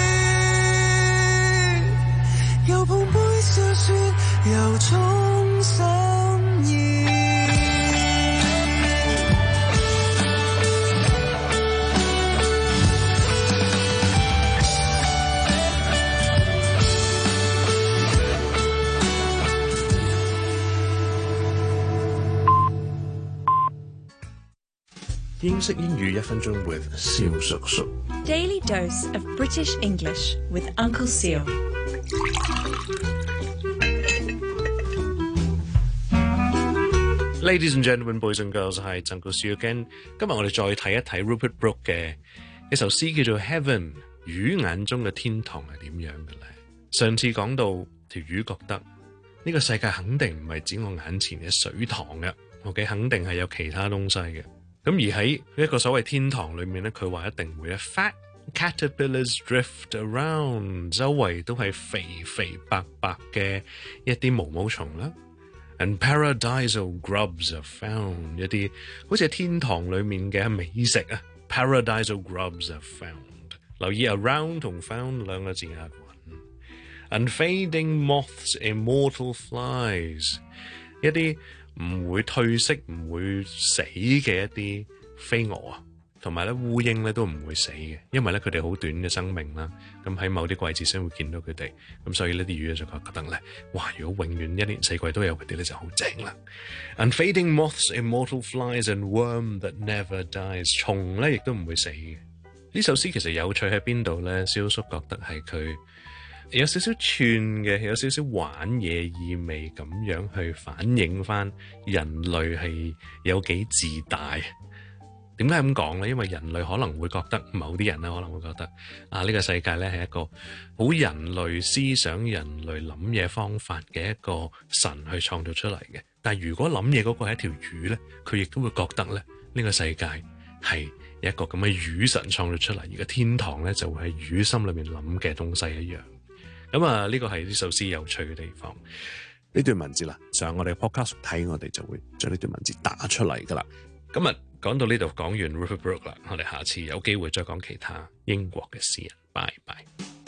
又碰杯笑說由衷心意。 英式英語一分鐘 with 蕭叔叔。 Daily dose of British English with Uncle Seal. Ladies and gentlemen, boys and girls, hi, it's Uncle Seal again. 今日我哋再睇一睇 Rupert Brooke 嘅一首詩叫做 Heaven， 魚眼中嘅天堂係點樣嘅咧？上次講到條魚覺得呢個世界肯定唔係指我眼前嘅水塘嘅 ，OK， 肯定係有其他東西嘅。咁而喺一個所謂天堂裏面咧，佢話一定會咧 fat caterpillars drift around， 周圍都係肥肥白白嘅一啲毛毛蟲啦。And paradisal grubs are found， 一啲好似係天堂裏面嘅美食啊。Paradisal grubs are found， 留意 around 同 found 兩個字押韻。And fading moths immortal flies， 一啲唔會褪色唔會死嘅一啲飛蛾啊，同埋咧烏蠅咧都唔會死嘅，因為咧佢哋好短嘅生命啦。咁喺某啲季節先會見到佢哋，咁所以呢啲魚就覺得咧，哇！如果永遠一年四季都有佢哋咧就好正啦。And fading moths, immortal flies and worm that never dies， 蟲咧亦都唔會死嘅。呢首詩其實有趣喺邊度咧？蕭叔覺得係佢有少少串嘅，有少少玩嘢意味，咁樣去反映翻人類係有幾自大。點解咁講呢？因為人類可能會覺得，某啲人咧可能會覺得啊，呢個世界咧係一個好人類思想、人類諗嘢方法嘅一個神去創造出嚟嘅。但係如果諗嘢嗰個係一條魚咧，佢亦都會覺得咧，呢個世界係一個咁嘅魚神創造出嚟，而個天堂咧就會係魚心裏面諗嘅東西一樣。咁啊，呢個係呢首詩有趣嘅地方。 呢段文字啦，上我哋 podcast 睇，我哋就會將呢段文字打出嚟噶啦。 今日講到呢度，講完 Rupert Brooke 啦，我哋下次有機會再講其他英國嘅詩人。拜拜。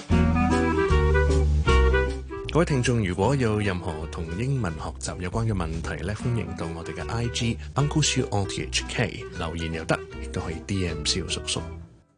各位聽眾，如果有任何同英文學習有關嘅問題咧，歡迎到我哋嘅 I G Uncle Siu O T H K 留言又得，亦都可以 D M 蕭叔叔。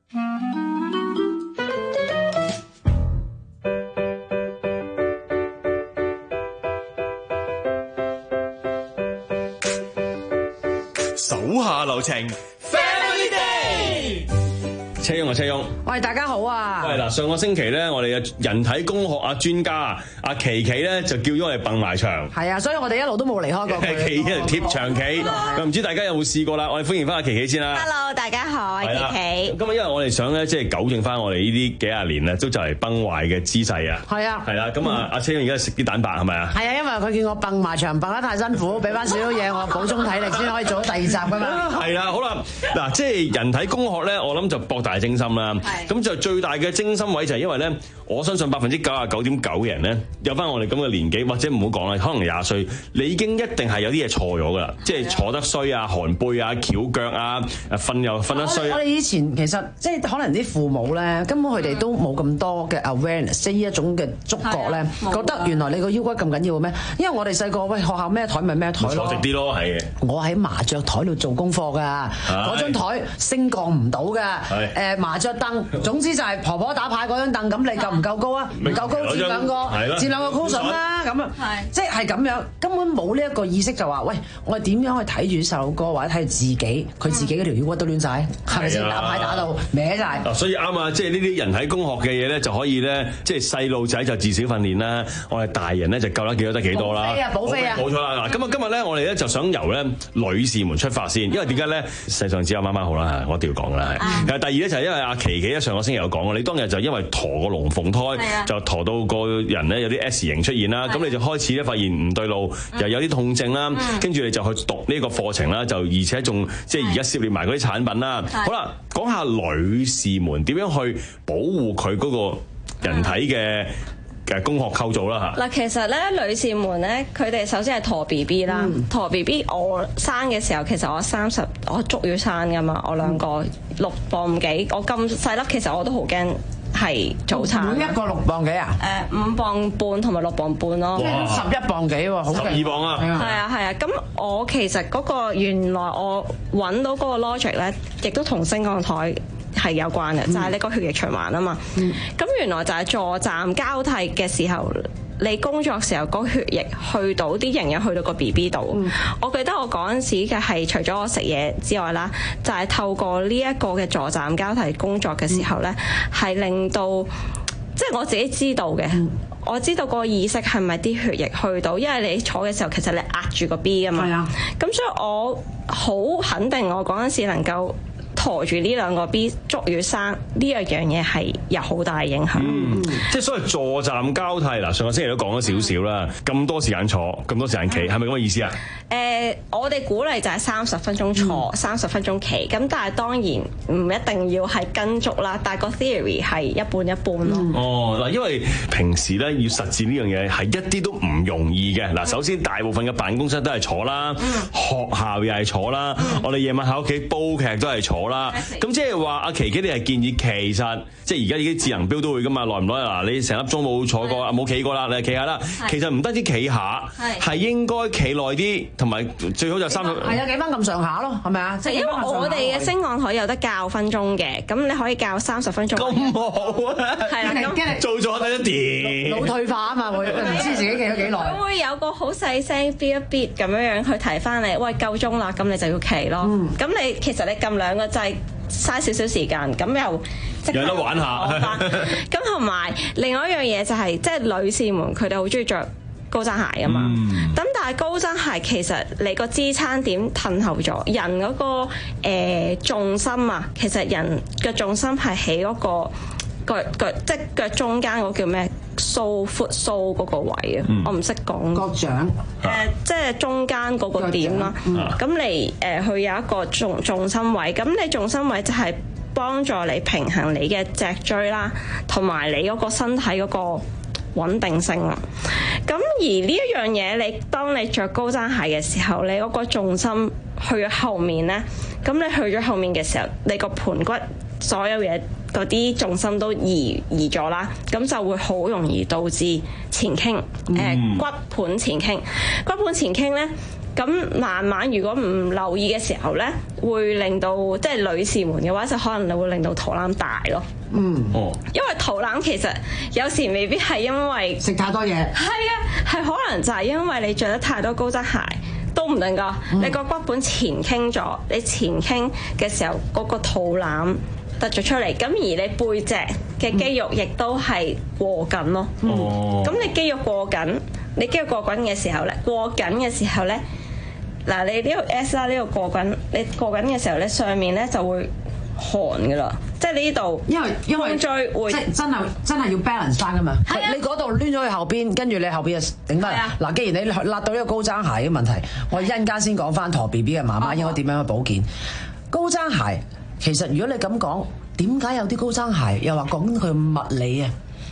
手下留情 ，Family Day。車翁啊，車翁， 喂，大家好啊！ 喂，嗱，上個星期咧，我哋嘅人體工學啊專家阿琪琪咧就叫咗我哋蹦埋牆。 係啊，所以我哋一路都冇離開過佢。 琪琪貼牆企，咁唔知大家有冇試過啦？我哋歡迎翻阿琪琪先啦。 Hello， 大家好，我係琪琪。 咁啊，因為我哋想咧，即係糾正翻我哋呢啲幾廿年咧，都就嚟崩壞嘅姿勢啊。係啊。係啦，咁啊，阿車翁而家食啲蛋白係咪啊？ 係啊，因為佢見我蹦埋牆蹦得太辛苦，俾翻少少嘢我補充體力先可以做到第二集噶嘛。 係啦，好啦，嗱，即係人體工學咧，我諗就博大精深啦。咁就最大嘅精深位就係因為咧，我相信百分之九十九點九嘅人咧，有翻我哋咁嘅年紀，或者唔好講啦，可能廿歲，你已經一定係有啲嘢錯咗噶啦，即係坐得衰啊、寒背啊、翹腳啊、瞓又瞓得衰。 我哋以前其實即係可能啲父母咧，根本佢哋都冇咁多嘅 awareness，即係呢一種嘅觸覺咧，覺得原來你個腰骨咁緊要嘅咩？因為我哋細個喂學校咩台咪咩台咯， 坐直啲咯，係嘅。 我喺麻雀台度做功課㗎，嗰張台升降唔到㗎。誒誒麻雀凳，總之就係婆婆打牌嗰張凳，咁你夠唔夠高啊？唔夠高，佔兩個，佔兩個 cushion 啦，咁啊，即係咁樣，根本冇呢一個意識就話，喂，我哋點樣去睇住細路哥或者睇住自己，佢自己嗰條腰骨都亂晒，係咪先？打牌打到歪晒。 所以啱啊，即係呢啲人體工學嘅嘢咧，就可以咧，即係細路仔就自小訓練啦，我哋大人咧就夠得幾多得幾多啦。 保飛啊，保飛啊， 冇錯啦。嗱，咁啊今日咧，我哋咧就想由咧女士們出發先，因為點解咧？世上只有媽媽好啦，我一定要講啦。係。第二咧就係因為阿琪琪咧上個星期有講過，你當日就因為陀個龍鳳胎，就陀到個人咧有啲 S 型出現啦，咁你就開始咧發現唔對路，又有啲痛症啦，跟住你就去讀呢個課程啦，就而且仲即係而家涉獵埋嗰啲產品啦。好啦，講下女士們點樣去保護佢嗰個人體嘅嘅工學構造啦嚇。 嗱，其實咧女士們咧，佢哋首先係陀 B B 啦，陀 B B 我生嘅時候，其實我三十，我足要生噶嘛，我兩個六磅幾，我咁細粒，其實我都好驚係早產。 每一個六磅幾啊？ 誒五磅半同埋六磅半咯。 十一磅幾喎，好勁。 十二磅啊！ 係啊係啊，咁我其實嗰個原來我揾到嗰個 logic 咧，亦都同升降台係有關嘅，就係、是、你個血液循環啊嘛。咁、嗯、原來就係坐站交替嘅時候，你工作時候嗰血液去到啲營養去到個 B B 度。嗯、我記得我嗰陣時嘅係除咗我食嘢之外啦，就係、是、透過呢一個嘅坐站交替工作嘅時候咧，係、嗯、令到即係、就是、我自己知道嘅。嗯我知道個意識係咪啲血液去到，因為你坐嘅時候其實你壓住個 B 啊嘛。係啊。咁所以我好肯定我嗰陣時能夠陀住呢兩個 B 足月生呢樣嘢係有好大嘅影響。 嗯，即係所謂坐站交替嗱，上個星期都講咗少少啦。咁、嗯、多時間坐，咁多時間企，係咪咁嘅意思啊？ 誒、呃，我哋鼓勵就係三十分鐘坐，三十、嗯、分鐘企。咁但係當然唔一定要係跟足啦，但係個 theory 係一半一半咯。 嗯、哦，嗱，因為平時咧要實踐呢樣嘢係一啲都唔容易嘅。嗱，首先大部分嘅辦公室都係坐啦，嗯、學校又係坐啦，嗯、我哋夜晚喺屋企煲劇都係坐啦。咁即係話阿琪琪，你係建議其實即係而家已經智能錶都會噶嘛？耐唔耐嗱？你成粒鐘冇坐過，冇企過啦，你係企下啦。其實唔單止企下，係應該企耐啲。同埋最好就三十， 係啊，幾分咁上下咯，係咪啊？ 因為我哋嘅升降台有得校分鐘嘅，咁你可以校三十分鐘。 咁好啊！係啦，咁做咗得一啲腦退化啊嘛，會唔知自己企咗幾耐。 佢會有個好細聲 beep 一 beep 咁樣樣去提翻你，喂，夠鐘啦，咁你就要企咯。咁、嗯、你其實你撳兩個掣，嘥少少時間，咁又即有得玩下。 咁同埋另外一樣嘢就係、是，即係女士們佢哋好中意着高踭鞋啊嘛，咁、嗯、但係高踭鞋其實你個支撐點褪後咗，人嗰、那個誒、呃、重心啊，其實人嘅重心係喺嗰個腳腳，即係腳中間嗰叫咩？Sole foot sole 嗰個位啊，嗯、我唔識講。 腳掌誒， 即係中間嗰個點啦。咁你誒，佢有一個重重心位，咁你重心位就係幫助你平衡你嘅脊椎啦，同埋你嗰個身體嗰個穩定性啦。咁而呢一樣嘢，你當你着高踭鞋嘅時候，你嗰個重心去咗後面咧，咁你去咗後面嘅時候，你個盤骨所有嘢嗰啲重心都移移咗啦，咁就會好容易導致前傾，誒、嗯呃、骨盤前傾，骨盤前傾咧。咁慢慢如果唔留意嘅時候咧，會令到即係女士們嘅話，就可能你會令到肚腩大咯。嗯，哦，因為肚腩其實有時未必係因為食太多嘢， 係啊，係可能就係因為你着得太多高踭鞋都唔定㗎。嗯、你個骨盤前傾咗，你前傾嘅時候嗰、嗰個肚腩突咗出嚟，咁而你背脊嘅肌肉亦都係過緊咯。哦、嗯，咁你肌肉過緊，你肌肉過緊嘅時候咧，過緊嘅時候咧。嗱，你呢個 S 啦，呢個過緊，你過緊嘅時候咧，上面咧就會寒噶啦，即係呢度， 因為因為椎會即係真係真係要 balance 翻噶嘛。係啊，你嗰度攣咗去後邊，跟住你後邊就頂翻。嗱，既然你勒到呢個高踭鞋嘅問題，我一陣間先講翻陀 B B 嘅媽媽應該點樣去保健。高踭鞋其實如果你咁講，點解有啲高踭鞋又話講佢物理啊？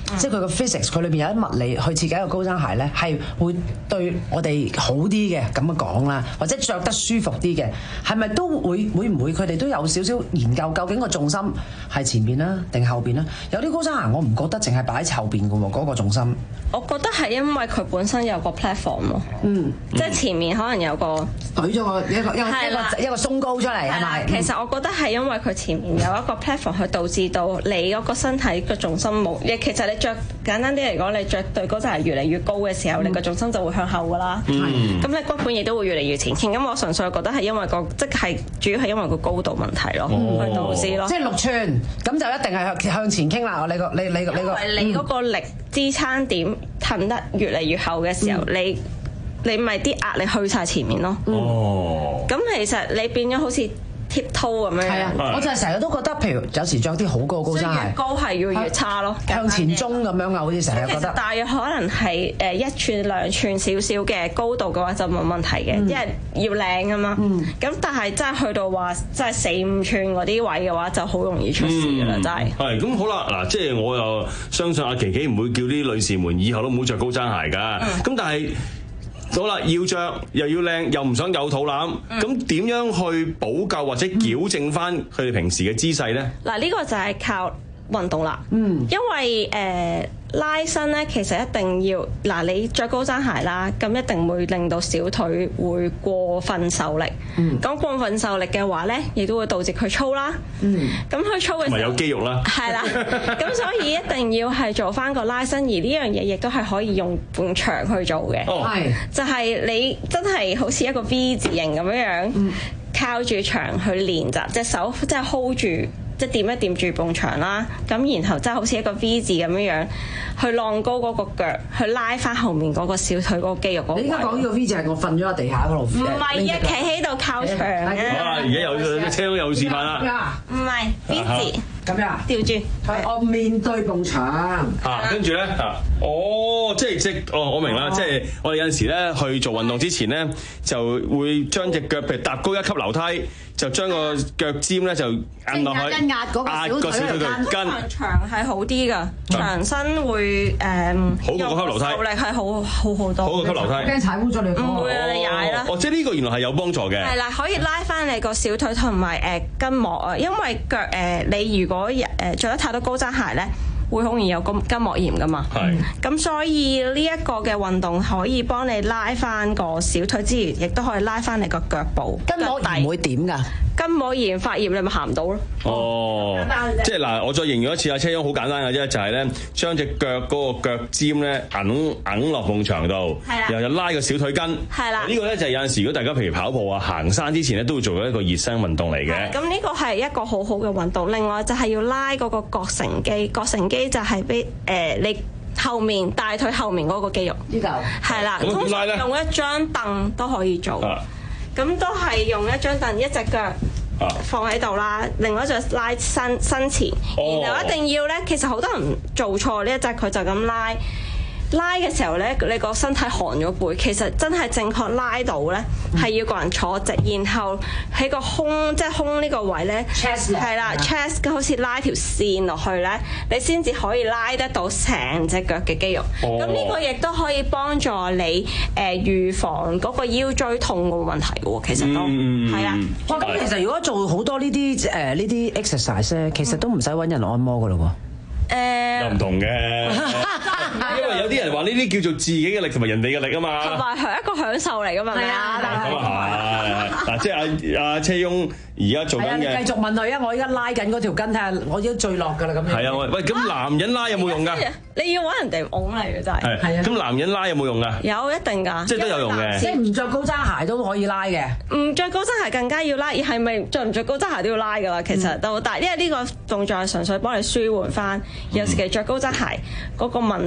即係佢個 physics，佢裏邊有啲物理去設計一個高踭鞋咧，係會對我哋好啲嘅咁樣講啦，或者着得舒服啲嘅，係咪都會會唔會佢哋都有少少研究，究竟個重心係前邊啦定後邊啦？有啲高踭鞋我唔覺得淨係擺喺後邊嘅喎，嗰個重心。 我覺得係因為佢本身有個 platform 咯， 嗯， 即係前面可能有個舉咗個一個一個一個一個鬆高出嚟係咪？ 其實我覺得係因為佢前面有一個 platform 去導致到你嗰個身體個重心冇，亦其實你着簡單啲嚟講，你着對高踭鞋越嚟越高嘅時候，你個重心就會向後噶啦，咁、嗯、你骨盤亦都會越嚟越前傾。咁我純粹覺得係因為個即係主要係因為個高度問題咯，哦、去導致咯。 即係六寸咁就一定係向前傾啦。你個你你你個，因為你嗰個力支撐點褪得越嚟越後嘅時候，嗯、你你咪啲壓力去晒前面咯。哦，咁其實你變咗好似貼toe咁樣。係啊， 我就係成日都覺得，譬如有時着啲好高高踭鞋， 越高係要越差咯， 向前中咁樣啊，好似成日覺得。 大約可能係誒一寸兩寸少少嘅高度嘅話就冇問題嘅，嗯、因為要靚啊嘛。咁、嗯、但係真係去到話真係四五寸嗰啲位嘅話，就好容易出事㗎啦，嗯、真係。 係咁好啦，嗱，即係我又相信阿琪琪唔會叫啲女士們以後都唔好着高踭鞋㗎。咁、嗯、但係。好啦，要着又要靚，又唔想有肚腩，咁點、嗯、樣去補救或者矯正翻佢哋平時嘅姿勢咧？ 嗱、嗯，呢個就係靠運動啦。嗯，因為誒、呃、拉伸咧，其實一定要嗱，你着高踭鞋啦，咁一定會令到小腿會過分受力。嗯，咁過分受力嘅話咧，亦都會導致佢粗啦。嗯，咁佢粗嘅時候咪有肌肉啦。係啦，咁所以一定要係做翻個拉伸，而呢樣嘢亦都係可以用埲牆去做嘅。哦，係，就係你真係好似一個 V 字形咁樣樣，嗯、靠住牆去練習，隻手即係 hold 住。即係掂一掂住埲牆啦，咁然後即係好似一個 V 字咁樣樣，去晾高嗰個腳，去拉翻後面嗰個小腿嗰個肌肉嗰個位。你而家講呢個 V 字係我瞓咗喺地下嗰度。唔係啊，企喺度靠牆啊。 而家有車都有示範啦。 唔係 V 字。 咁樣調轉， 我面對埲牆。 啊，跟住咧啊，哦，即係即哦，我明啦，即係我哋有陣時咧去做運動之前咧，就會將隻腳譬如踏高一級樓梯，就將個腳尖咧就按落去， 壓嗰個小腿嘅筋。 長係好啲㗎，長身會誒好過級樓梯， 受力係好好好多。 好過級樓梯。 驚踩污咗你。 唔會啊，你踩啦。 哦，即係呢個原來係有幫助嘅。 係啦，可以拉翻你個小腿同埋誒筋膜啊，因為腳誒你如果如果誒著得太多高踭鞋咧，會好容易有個筋膜炎噶嘛。係。咁所以呢一個嘅運動可以幫你拉翻個小腿之餘，亦都可以拉翻你個腳部。 筋膜炎唔會點㗎？ 筋膜炎發炎你咪行唔到咯。 哦。即係嗱，我再形容一次啊，車翁好簡單嘅啫，就係咧將隻腳嗰個腳尖咧揞揞落埲牆度，然後就拉個小腿筋。係啦。呢個咧就係有陣時，如果大家譬如跑步啊、行山之前咧，都會做一個熱身運動嚟嘅。咁呢個係一個好好嘅運動。另外就係要拉嗰個膕繩肌，膕繩肌就係俾誒你後面大腿後面嗰個肌肉。呢嚿係啦。咁點拉咧？用一張凳都可以做。咁都係用一張凳，一隻腳放喺度啦，另外一隻拉身身前，哦、然後一定要咧，其實好多人做錯呢一隻，佢就咁拉。拉嘅時候咧，你個身體寒咗背，其實真係正確拉到咧，係、嗯、要個人坐直，然後喺個胸，即係胸呢個位咧，係啦 chest 好似拉條線落去咧，你先至可以拉得到成隻腳嘅肌肉。咁呢、哦、個亦都可以幫助你誒、呃、預防嗰個腰椎痛嘅問題嘅喎，其實都係啊。哇！ 咁其實如果做好多呢啲誒呢啲 exercise 咧，其實都唔使揾人按摩嘅咯喎。 誒又唔同嘅，因為有啲人話呢啲叫做自己嘅力同埋人哋嘅力啊嘛， 同埋係一個享受嚟㗎嘛，係咪啊？ 咁啊係，嗱即係阿阿車翁而家做緊嘅。 你繼續問佢啊！我而家拉緊嗰條筋，睇下我已經墜落㗎啦咁樣。 係啊，喂，咁男人拉有冇用㗎？ 你要揾人哋拱嚟嘅真係。 係啊。咁男人拉有冇用㗎？ 有一定㗎。 即係都有用嘅。 即係唔着高踭鞋都可以拉嘅。 唔着高踭鞋更加要拉，係咪着唔着高踭鞋都要拉㗎啦？其實都，但係因為呢個動作係純粹幫你舒緩翻。有時其實着高踭鞋嗰個問題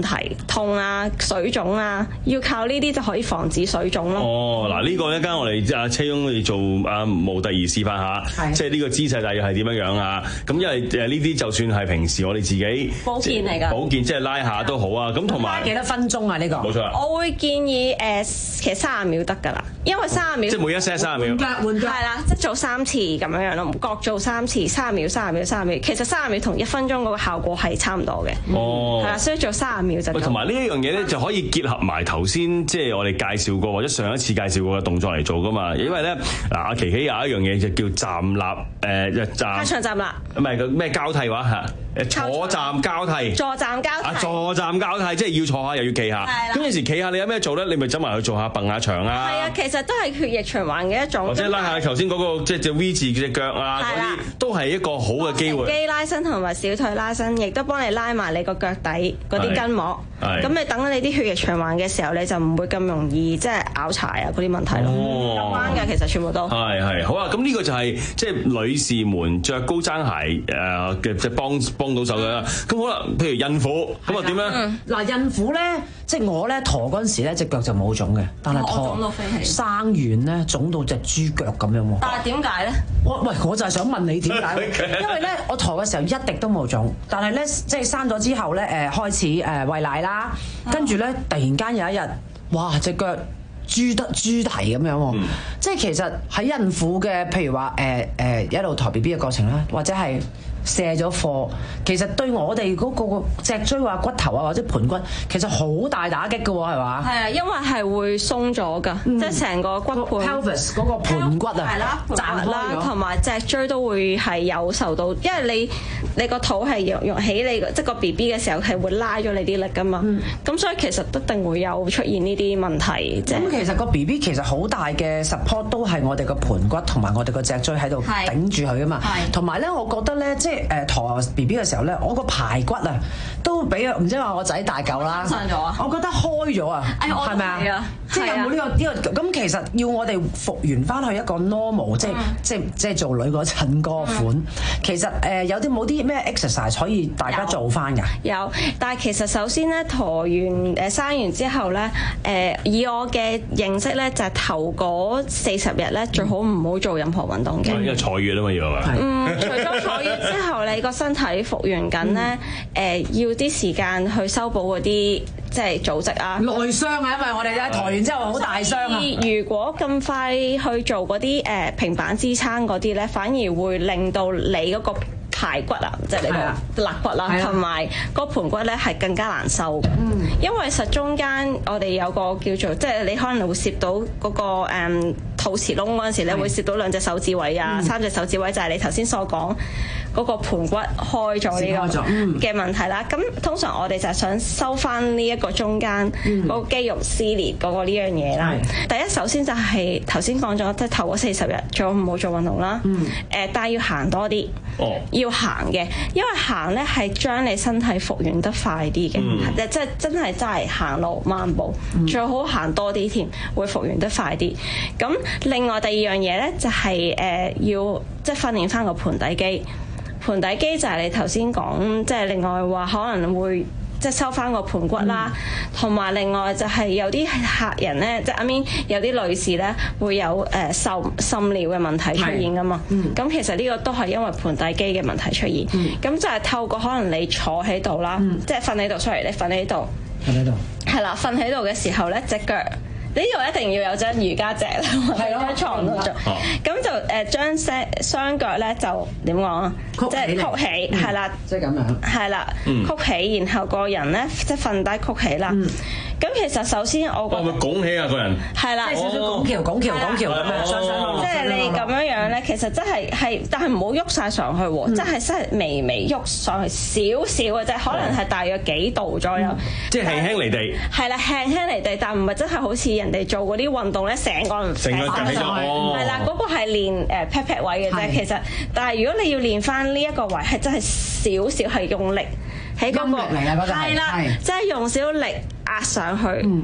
痛啊、水腫啊，要靠呢啲就可以防止水腫咯。 哦，嗱呢個一間我哋阿車翁你做阿模特兒示範下，即係呢個姿勢大約係點樣樣啊？咁因為誒呢啲就算係平時我哋自己保健嚟㗎， 保健即係拉下都好啊。咁同埋幾多分鐘啊？呢個冇錯啦。 我會建議誒，其實三十秒得㗎啦，因為三十秒即係每一 set 三十秒。 係啦，即係做三次咁樣樣咯，各做三次，三十秒、三十秒、三十秒。其實三十秒同一分鐘嗰個效果係差唔多嘅。 哦， 係啦，所以做三十秒就夠。 同埋呢一樣嘢咧，就可以結合埋頭先即係我哋介紹過或者上一次介紹過嘅動作嚟做噶嘛。因為咧嗱，阿琪琪有一樣嘢就叫站立誒站。 下場站立。 唔係個咩交替話嚇？誒坐站交替。 坐站交替。 啊，坐站交替即係要坐下又要企下。係啦。咁有時企下你有咩做咧？你咪走埋去做下蹦下牆啊。 係啊，其實都係血液循環嘅一種。 或者拉下頭先嗰個即係隻 V 字嘅隻腳啊，嗰啲都係一個好嘅機會。 肌拉伸同埋小腿拉伸，亦都幫你拉埋你個腳底嗰啲筋膜。咁你等你啲血液循環嘅時候，你就唔會咁容易即係拗柴啊嗰啲問題咯。有關㗎，其實全部都係係好啊！咁呢個就係即係女士們着高踭鞋誒嘅即係幫幫到手嘅啦。咁好啦，譬如孕婦咁啊點咧？ 嗱，孕婦咧，即係我咧陀嗰陣時咧隻腳就冇腫嘅，但係陀生完咧腫到隻豬腳咁樣喎。 但係點解咧？ 我喂，我就係想問你點解？因為咧我陀嘅時候一滴都冇腫，但係咧即係生咗之後咧誒開始誒餵奶啦，跟住咧突然間有一日，哇隻腳豬得豬蹄咁樣喎，嗯、即係其實喺孕婦嘅譬如話誒誒一路陀 B B 嘅過程啦，或者係卸咗貨，其實對我哋嗰個脊椎話骨頭啊或者盤骨，其實好大打擊嘅喎，係嘛？係啊，因為係會鬆咗㗎，嗯、即係成個骨盤 pelvis 嗰個盤骨啊，係啦， 彈開啦，同埋脊椎都會係有受到，因為你你個肚係用用起你即係個 B B 嘅時候係會拉咗你啲力㗎嘛，咁、嗯、所以其實一定會有出現呢啲問題。咁、 嗯、其實個 B B 其實好大嘅 support 都係我哋個盤骨同埋我哋個脊椎喺度頂住佢啊嘛，同埋咧我覺得咧即係誒陀 B B 嘅時候咧，我個排骨啊都比唔知話我仔大嚿啦， 上咗啊， 我覺得開咗啊，係咪啊？即係有冇呢個呢個？咁其實要我哋復原翻去一個 normal，即係即係即係做女嗰陣嗰個款。其實誒有啲冇啲咩 exercise 可以大家做翻㗎？ 有，但係其實首先咧陀完誒生完之後咧，誒以我嘅認識咧就係頭嗰四十日咧最好唔好做任何運動嘅。 因為坐月啊嘛要係嘛？ 嗯，除咗坐月之後，你個身體復原緊咧，誒要啲時間去修補嗰啲即係組織啊。 內傷啊，因為我哋咧抬完之後好大傷啊。 如果咁快去做嗰啲誒平板支撐嗰啲咧，反而會令到你嗰個排骨啊，即係你個肋骨啦，同埋嗰盤骨咧係更加難收。嗯，因為實中間我哋有個叫做即係你可能會攝到嗰個誒肚臍窿嗰陣時咧，會攝到兩隻手指位啊，三隻手指位就係你頭先所講嗰個盤骨開咗呢個嘅問題啦。咁通常我哋就係想收翻呢一個中間嗰個肌肉撕裂嗰個呢樣嘢啦。第一首先就係頭先講咗，即係頭嗰四十日最好唔好做運動啦。誒，但係要行多啲。哦，要行嘅，因為行咧係將你身體復原得快啲嘅，即係、嗯、真係真係行路漫步，嗯、最好行多啲添，會復原得快啲。咁另外第二樣嘢咧就係、是、誒、呃、要即係訓練翻個盆底肌，盆底肌就係你頭先講，即係另外話可能會。即係收翻個盤骨啦，同埋、嗯、另外就係有啲客人咧，即係 I mean 有啲女士咧會有誒滲滲尿嘅問題出現噶嘛。咁、嗯、其實呢個都係因為盤底肌嘅問題出現。咁、嗯、就係透過可能你坐喺度啦，嗯、即係瞓喺度，sorry，你瞓喺度， 瞓喺度， 係啦，瞓喺度嘅時候咧，隻腳。呢度一定要有張瑜伽席啦，喺張床度做，咁就誒將雙雙腳咧就點講啊？即係曲起，係啦， 即係咁樣， 係啦，曲起，然後個人咧即係瞓低曲起啦。咁其實首先我覺得， 會拱起啊個人， 係啦， 即係少少拱橋、拱橋、拱橋咁樣上上落落。 即係你咁樣樣咧，其實真係係，但係唔好喐晒上去喎，即係真係微微喐上去少少嘅啫，可能係大約幾度左右。 即係輕輕離地。係啦，輕輕離地，但唔係真係好似人哋做嗰啲運動咧，成個人成個人起咗。 係啦，嗰個係練誒 pat pat 位嘅啫，其實。但係如果你要練翻呢一個位，係真係少少係用力喺嗰個，係啦，即係用少少力壓上去。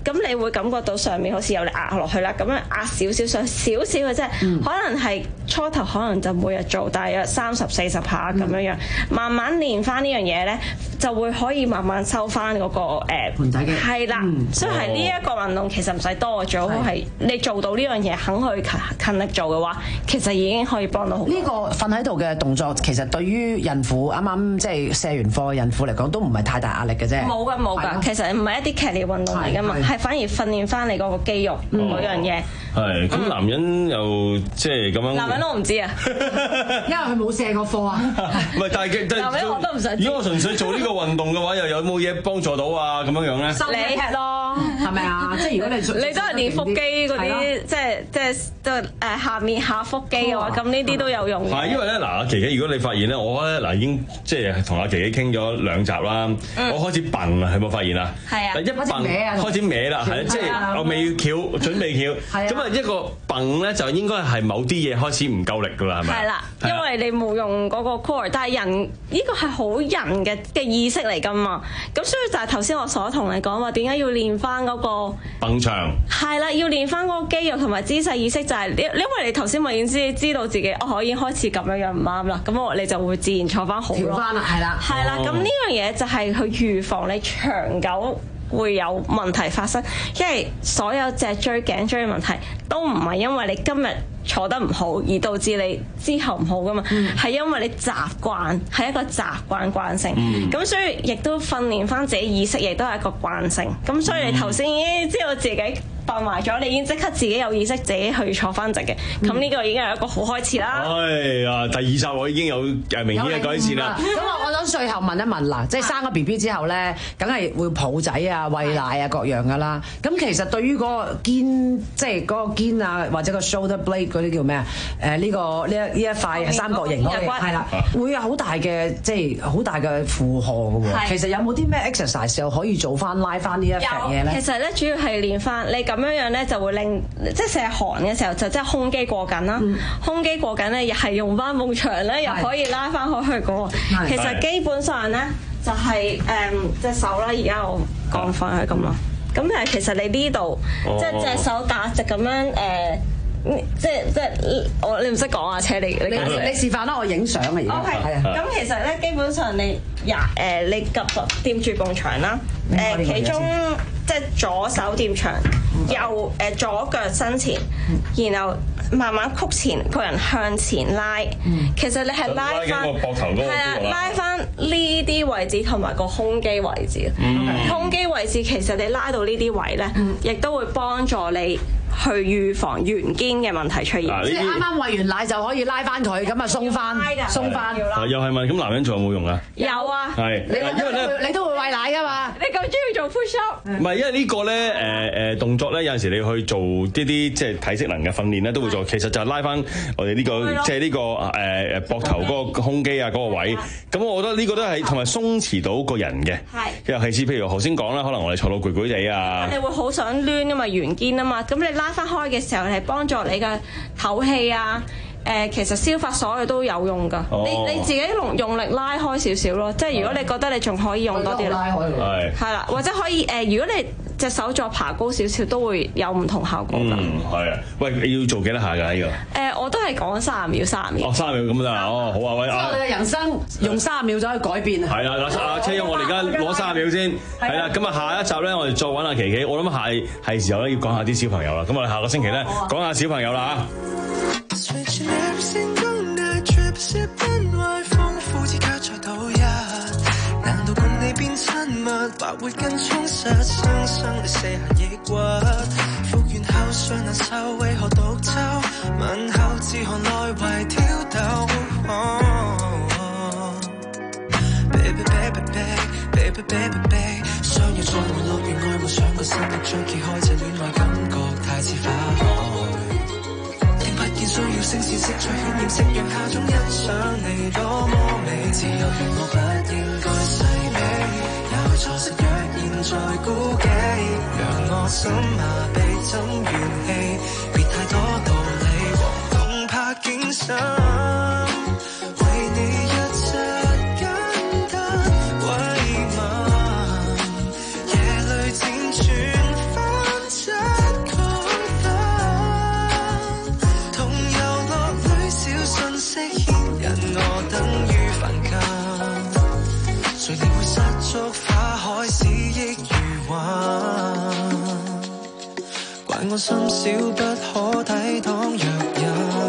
咁你會感覺到上面好似有力壓落去啦，咁樣壓少少上少少嘅啫， 嗯、 可能係初頭可能就每日做大約三十四十下咁樣樣，慢慢練翻呢樣嘢咧，就會可以慢慢收翻嗰、嗰個誒盤底肌， 係啦，嗯、所以係呢一個運動其實唔使多，最好係你做到呢樣嘢，肯去勤勤力做嘅話，其實已經可以幫到好。 呢個瞓喺度嘅動作，其實對於孕婦啱啱即係卸完課嘅孕婦嚟講，都唔係太大壓力嘅啫。 冇㗎冇㗎，其實唔係一啲劇烈運動嚟㗎嘛，係反而訓練翻你嗰個肌肉嗰、嗯、樣嘢。 係，咁男人又即係咁樣。 男人我唔知啊， 因為佢冇卸過課啊。 唔係，但係男人我都唔想知。 如果我純粹做呢個運動嘅話，又有冇嘢幫助到啊？咁樣樣咧？ 你係咯， 係咪啊？即係如果你你都係練腹肌嗰啲，即係即係都誒下面下腹肌嘅話，咁呢啲都有用嘅。 係因為咧嗱，阿琪琪，如果你發現咧，我咧嗱已經即係同阿琪琪傾咗兩集啦，我開始笨啦，有冇發現啊？ 係啊， 一笨開始歪啦，係即係我未翹，準備翹，咁啊一個笨咧就應該係某啲嘢開始唔夠力㗎啦，係咪？ 係啦，因為你冇用嗰個 core， 但係人呢個係好人嘅嘅意識嚟㗎嘛，咁所以就係頭先我所同你講話，點解要練翻嗰個蹦牆？ 係啦，要練翻嗰個肌肉同埋姿勢意識，就係因因為你頭先咪已經知知道自己哦，我已經開始咁樣樣唔啱啦，咁我你就會自然坐翻好咯。 調翻啦，係啦， 係啦，咁呢樣嘢就係去預防你長久會有問題發生，因為所有脊椎頸椎嘅問題都唔係因為你今日坐得唔好而導致你之後唔好噶嘛，係、嗯、因為你習慣係一個習慣慣性，咁、嗯、所以亦都訓練翻自己意識，亦都係一個慣性。咁所以你頭先已經知道自己瞓埋咗，你已經即刻自己有意識自己去坐翻直嘅，咁呢、嗯、個已經係一個好開始啦。 哎呀，第二集我已經有誒明顯嘅改善啦。 咁我我想最後問一問啦，即係生咗 B B 之後咧，梗係會抱仔啊、餵奶啊各樣噶啦。咁其實對於嗰個肩，即係嗰個肩啊，或者個 shoulder blade 嗰啲叫咩啊？誒、呃、呢、呢個呢一呢一塊三角形嗰個係啦，會有好大嘅即係好大嘅負荷嘅喎。其實有冇啲咩 exercise 又可以做翻拉翻呢一樣嘢咧？ 其實咧主要係練翻你咁樣樣咧，就會令即係成日寒嘅時候就即係胸肌過緊啦。嗯、胸肌過緊咧，又係用翻埲牆咧，又可以拉翻開去嘅喎。其實基本上咧就係誒隻手啦，而家我講翻去咁咯。咁誒其實你呢度、哦、即係隻手打直咁樣誒。呃即係即係我你唔識講啊，車你你你你示範啦，我影相啊而家。 O K，咁其實咧基本上你廿誒你及掂住埲牆啦，誒其中即係左手掂牆，右誒左腳伸前，然後慢慢曲前，個人向前拉。其實你係拉翻膊頭嗰個， 係啊，拉翻呢啲位置同埋個胸肌位置。胸肌位置其實你拉到呢啲位咧，亦都會幫助你去預防圓肩嘅問題出現， 即係啱啱餵完奶就可以拉翻佢，咁啊鬆翻，鬆翻。 又係問咁男人做有冇用啊？ 有啊， 係， 因為咧你都會餵奶噶嘛， 你咁中意做 push up？ 唔係，因為呢個咧誒誒動作咧，有陣時你去做呢啲即係體適能嘅訓練咧，都會做。其實就係拉翻我哋呢個即係呢個誒誒膊頭嗰個胸肌啊嗰個位。咁我覺得呢個都係同埋鬆弛到個人嘅。係。尤其是譬如頭先講啦，可能我哋坐到攰攰地啊， 你會好想攣啊嘛，圓肩啊嘛，咁你拉拉翻開嘅時候係幫助你嘅透氣啊，誒其實消化所有都有用㗎。Oh. 你你自己用用力拉開少少咯，即係如果你覺得你仲可以用多啲， 拉開佢係啦，或者可以誒，如果你隻手再爬高少少，都會有唔同效果㗎。 嗯，係啊。喂，你要做幾多下㗎呢個？ 誒，我都係講三十秒，三十秒。 哦，三十秒咁得啦。哦，好啊，喂。 之後你嘅人生用三十秒就可以改變啊。 係啦，嗱，阿車友，我哋而家攞三十秒先。係啦，咁啊，下一集咧，我哋再揾阿琪琪。我諗係係時候咧，要講下啲小朋友啦。咁我哋下個星期咧，講下小朋友啦 Baby baby baby， 相約在沒落完愛慕上個心的將揭開，這戀愛感覺太似花海。聽不見需要聲線色彩渲染，夕陽下中欣賞你多麼美。自由願我不應該細味，有錯失若現在孤寂，讓我心麻痹怎怨氣，別太多道理和動魄驚心，為你一切。漸轉分我心小不可抵擋若有。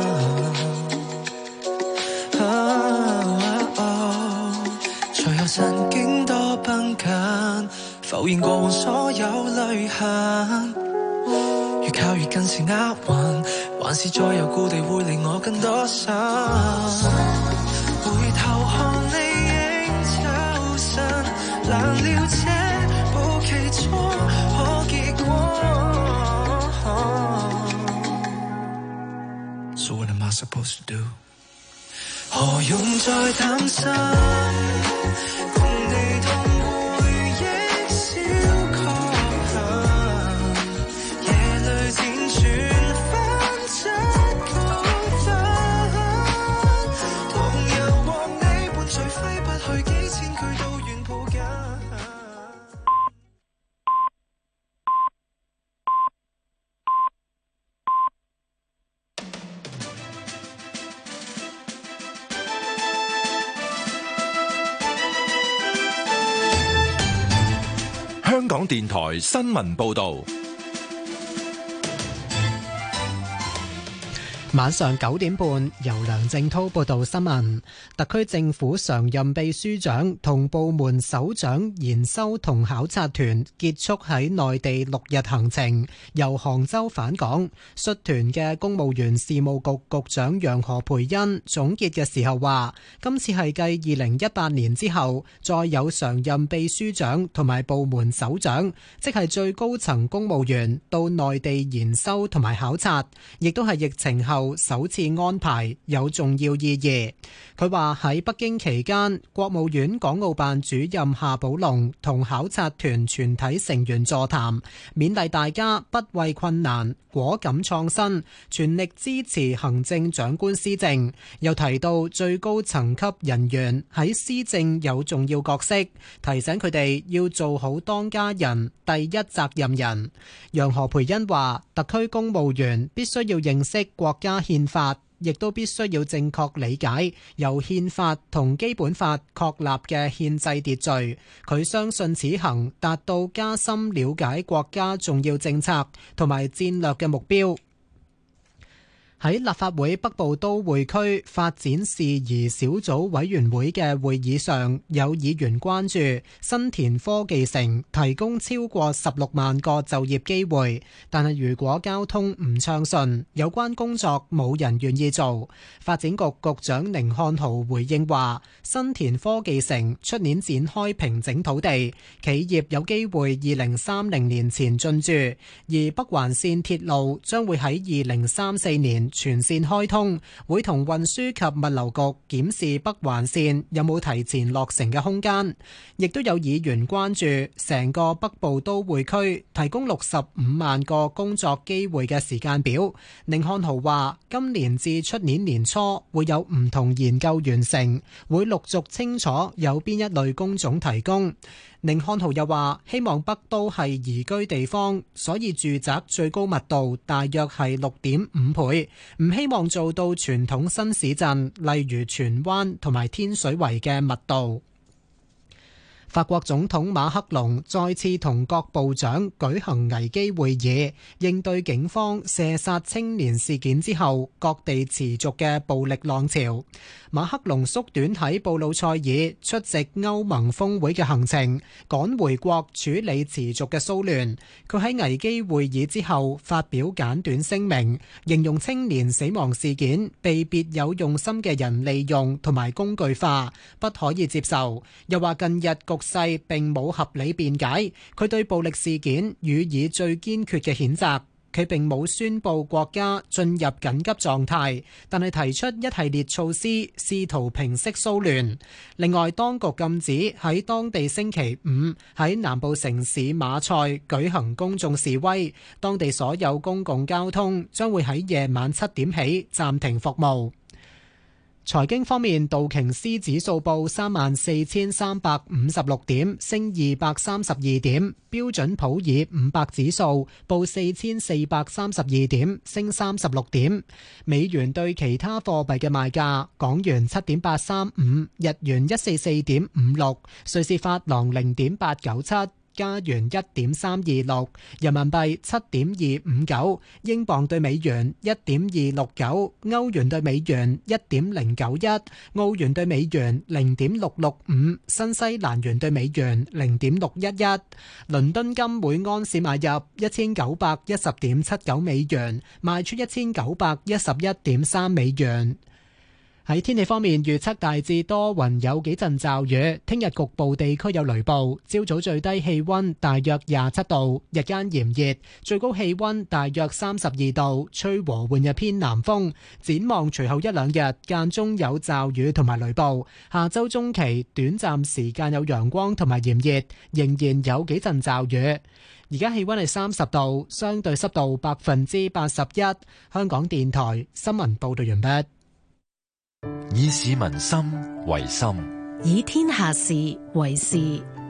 啊啊啊隨後曾經多繃緊，浮現過往所有淚痕。越靠越近是厄運，還是再有故地會令我更多心。回頭看你影抽身，難料這步其中可結果。So what am I supposed to do？ 何用再擔心？共你同回憶小確幸，夜裏輾轉翻出高分，同樣獲你伴隨揮不去幾千句都願抱緊。 香港電台新聞報道。 晚上九點半，由梁正滔報道新聞。特區政府常任秘書長同部門首長研修同考察團結束喺內地六日行程，由杭州返港。率團嘅公務員事務局局長楊何蓓茵總結嘅時候話，今次係繼二零一八年之後，再有常任秘書長同埋部門首長，即係最高層公務員到內地研修同埋考察，亦都係疫情後首次安排，有重要意義。佢話喺北京期間，國務院港澳辦主任夏寶龍同考察團全體成員座談，勉勵大家不畏困難，果敢創新，全力支持行政長官施政。又提到最高層級人員喺施政有重要角色，提醒佢哋要做好當家人、第一責任人。楊何蓓茵話，特區公務員必須要認識國家憲法，亦都必須要正確理解由憲法同基本法確立嘅憲制秩序。佢相信此行達到加深了解國家重要政策同埋戰略嘅目標。喺立法會北部都會區發展事宜小組委員會嘅會議上，有議員關注新田科技城提供超過十六萬個就業機會，但係如果交通唔暢順，有關工作冇人願意做。發展局局長寧漢豪回應話，新田科技城出年展開平整土地，企業有機會二零三零年前進駐，而北環線鐵路將會喺二零三四年全線開通，會同運輸及物流局檢視北環線有冇提前落成嘅空間。亦都有議員關注成個北部都會區提供六十五萬個工作機會嘅時間表。寧漢豪話，今年至出年年初會有唔同研究完成，會陸續清楚有邊一類工種提供。寧漢豪又話，希望北都係宜居地方，所以住宅最高密度大約係六點五倍，唔希望做到傳統新市鎮，例如荃灣同埋天水圍嘅密度。法國總統馬克龍再次同各部長舉行危機會議，應對警方射殺青年事件之後各地持續嘅暴力浪潮。馬克龍縮短喺布魯塞爾出席歐盟峰會嘅行程，趕回國處理持續嘅騷亂。佢喺危機會議之後發表簡短聲明，形容青年死亡事件被別有用心嘅人利用同埋工具化，不可以接受。又話近日局勢並冇合理辯解，佢對暴力事件予以最堅決嘅譴責。佢並冇宣布國家進入緊急狀態，但係提出一系列措施試圖平息騷亂。另外，當局禁止喺當地星期五喺南部城市馬賽舉行公眾示威，當地所有公共交通將會喺夜晚七點起暫停服務。財經方面，道瓊斯指數報三萬四千三百五十六點，升二百三十二點；標準普爾五百指數報四千四百三十二點，升三十六點。美元對其他貨幣嘅賣價：港元七點八三五，日元一四四點五六，瑞士法郎零點八九七。 加元一點三二六，人民幣七點二五九，英鎊對美元一點二六九，歐元對美元一點零九一，澳元對美元零點六六五，新西蘭元對美元零點六一一。倫敦金每安士買入一千九百一十點七九美元，賣出一千九百一十一點三美元。喺天氣方面，預測大致多雲，有幾陣驟雨。聽日局部地區有雷暴。朝早最低氣溫大約廿七度，日間炎熱，最高氣溫大約三十二度，吹和緩日偏南風。展望隨後一兩日間中有驟雨同埋雷暴。下周中期短暫時間有陽光同埋炎熱，仍然有幾陣驟雨。而家氣溫係三十度，相對濕度百分之八十一。香港電台新聞報道完畢。 以市民心為心， 以天下事為事。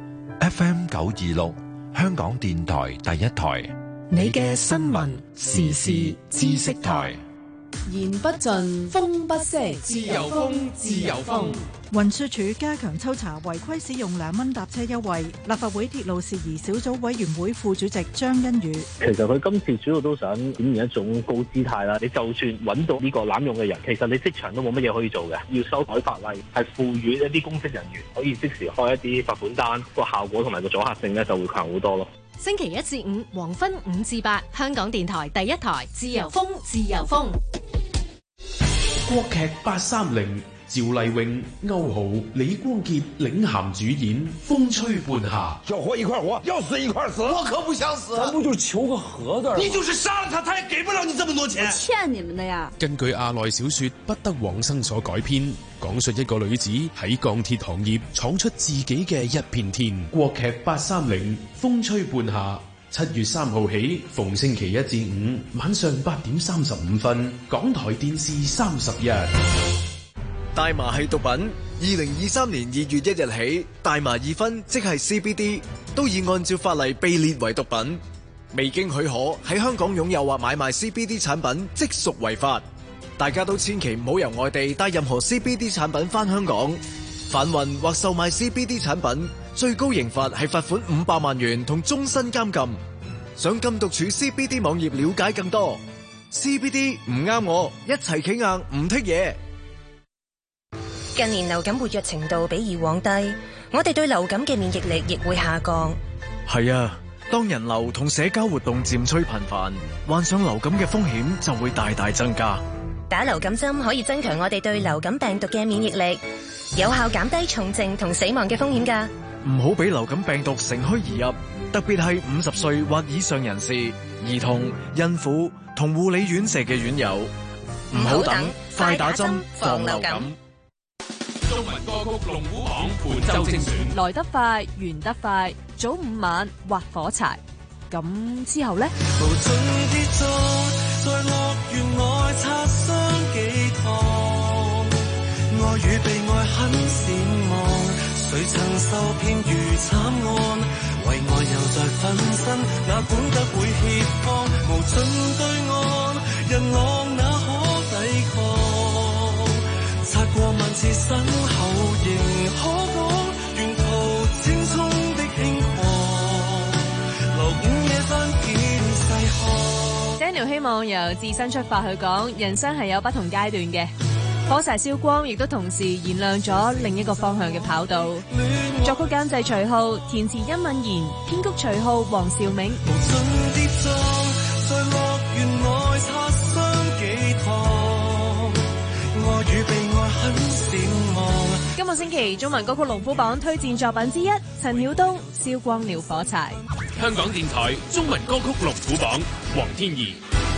F M 九二六，香港電台第一台， 你嘅新聞時事知識台。 言不盡，風不息，自由風，自由風。 運輸署加強抽查違規使用兩蚊搭車優惠。立法會鐵路事宜小組委員會副主席張欣宇： 其實佢今次主要都想展現一種高姿態啦。你就算揾到呢個濫用嘅人，其實你即場都冇乜嘢可以做嘅。要修改法例，係賦予一啲公職人員可以即時開一啲罰款單，個效果同埋個阻嚇性咧就會強好多咯。 星期一至五黃昏五至八，香港電台第一台，自由風，自由風。 國劇八三零，趙麗穎、歐豪、李光潔領銜主演《風吹半夏》。 要活一塊活，要死一塊死。我可不想死。咱不就求個和字？你就是殺了他，他也給不了你這麼多錢。 我欠你們的呀。 根據阿內小說《不得往生》所改編，講述一個女子喺鋼鐵行業闖出自己嘅一片天。國劇八三零，《風吹半夏》。七月三號起，逢星期一至五晚上八點三十五分，港台電視三十一。 大麻係毒品。二零二三年二月一日起，大麻二酚即係 C B D 都已按照法例被列為毒品。未經許可喺香港擁有或買賣 C B D 產品，即屬違法。大家都千祈唔好由外地帶任何 C B D 產品返香港。販運或售賣 C B D 產品，最高刑罰係罰款五百萬元同終身監禁。上禁毒處 C B D 網頁了解更多。C B D 唔啱我，一齊企硬唔剔嘢。 近年流感活躍程度比以往低，我哋對流感嘅免疫力亦會下降。 係啊，當人流同社交活動漸趨頻繁，患上流感嘅風險就會大大增加。 打流感針可以增強我哋對流感病毒嘅免疫力，有效減低重症同死亡嘅風險㗎。 唔好俾流感病毒乘虛而入，特別係五十歲或以上人士、兒童、孕婦同護理院舍嘅院友。唔好等，快打針防流感。 中文歌曲龍虎榜本周精選， 來得快，完得快，早午晚劃火柴。咁之後呢？ 無盡跌撞，在樂園外擦傷幾趟，愛與被愛很善忘，誰曾受騙如慘案，為愛又在分身，哪管得會怯慌，無盡對岸，人浪哪可抵抗，擦過萬次身後仍可講，沿途青葱的輕狂，留午夜翻見細看。 Daniel 希望由自身出發去講，人生係有不同階段嘅。火柴燒光，亦都同時燃亮咗另一個方向嘅跑道。作曲監製徐浩，填詞殷敏賢，編曲徐浩、黃兆銘。 無盡跌撞，在樂園內擦傷幾趟，愛與被愛很善忘。 今個星期中文歌曲龍虎榜推薦作品之一，陳曉東《燒光了火柴》。 香港電台中文歌曲龍虎榜，黃天怡。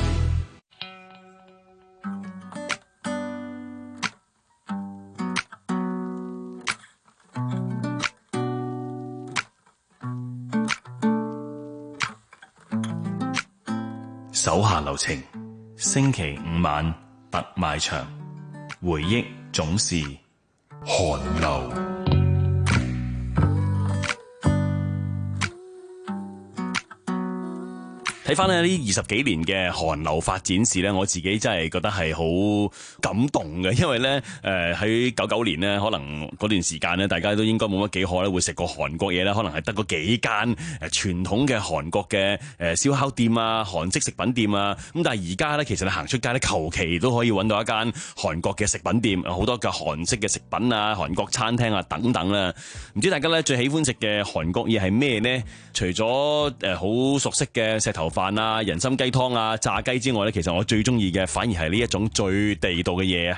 手下留情，星期五晚特賣場，回憶總是寒流。 睇翻咧呢二十幾年嘅韓流發展史咧，我自己真係覺得係好感動嘅，因為咧誒喺九九年咧，可能嗰段時間咧，大家都應該冇乜幾可咧會食過韓國嘢咧，可能係得嗰幾間誒傳統嘅韓國嘅誒燒烤店啊、韓式食品店啊，咁但係而家咧其實你行出街咧，求其都可以揾到一間韓國嘅食品店，好多嘅韓式嘅食品啊、韓國餐廳啊等等啦。唔知大家咧最喜歡食嘅韓國嘢係咩呢？除咗誒好熟悉嘅石頭飯啊、人參雞湯啊、炸雞之外咧，其實我最中意嘅反而係呢一種最地道嘅嘢啊！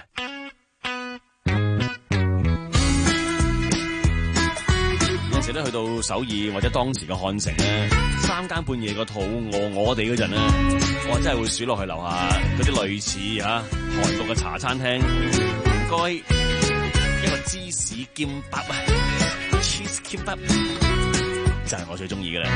有陣時咧去到首爾或者當時嘅漢城咧，三更半夜個肚餓我哋嗰陣咧，我真係會數落去樓下嗰啲類似嚇韓國嘅茶餐廳，唔該一個芝士劍拔啊 ，cheese kimbap 就係我最中意嘅啦。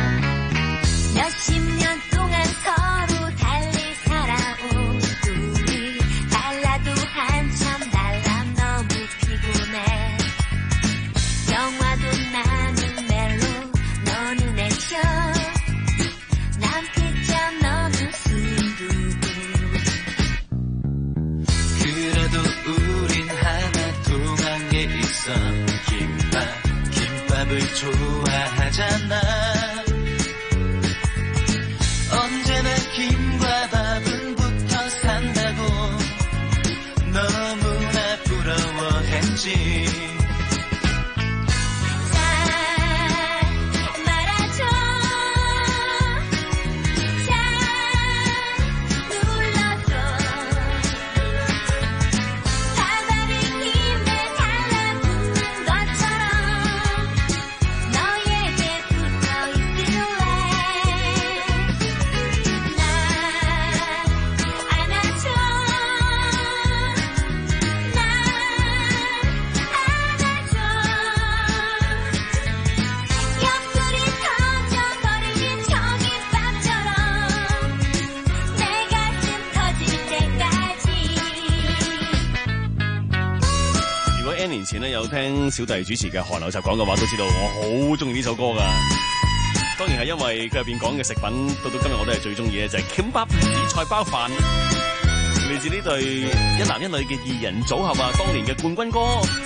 年前咧有聽小弟主持嘅韓流集講嘅話，都知道我好中意呢首歌噶。當然係因為佢入邊講嘅食品，到到今日我都係最中意嘅，就係 kimbap 紫菜包飯，嚟自呢對一男一女嘅二人組合啊，當年嘅冠軍歌，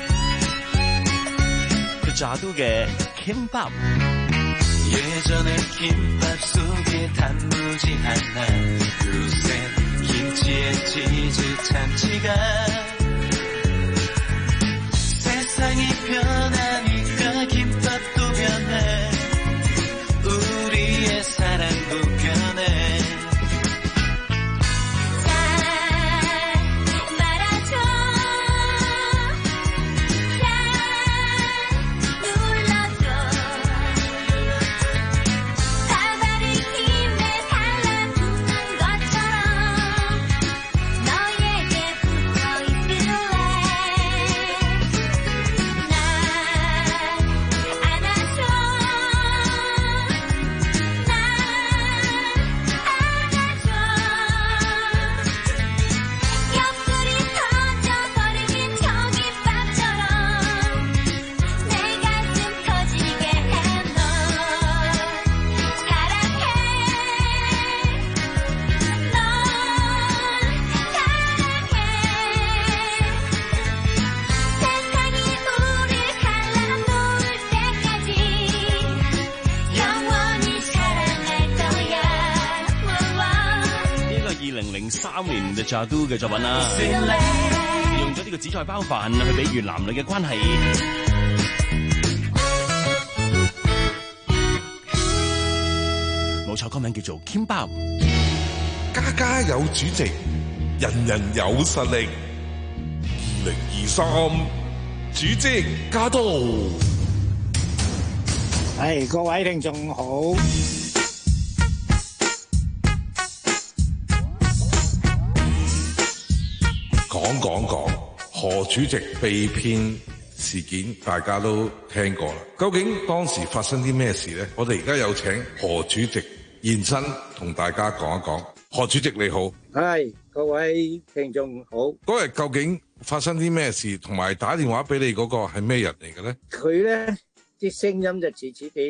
佢炸都嘅 kimbap。 예전에 김밥 속에 단무지 하나 요새 김치에 치즈 참치가 세상이 변하니까 김밥도 변해 우리의 사랑도 변해 三年嘅炸都嘅作品啦，用咗呢個紫菜包飯去比喻男女嘅關係。冇錯，歌名叫做 kimbap。 家家有主席，人人有實力。二零二三主席駕到。 係各位聽眾好。 講講講，何主席被騙事件大家都聽過啦。究竟當時發生啲咩事呢？我哋而家有請何主席現身同大家講一講。何主席你好， 係各位聽眾好。 嗰日究竟發生啲咩事，同埋打電話俾你嗰個係咩人嚟嘅呢？ 佢呢啲聲音就似似地嚟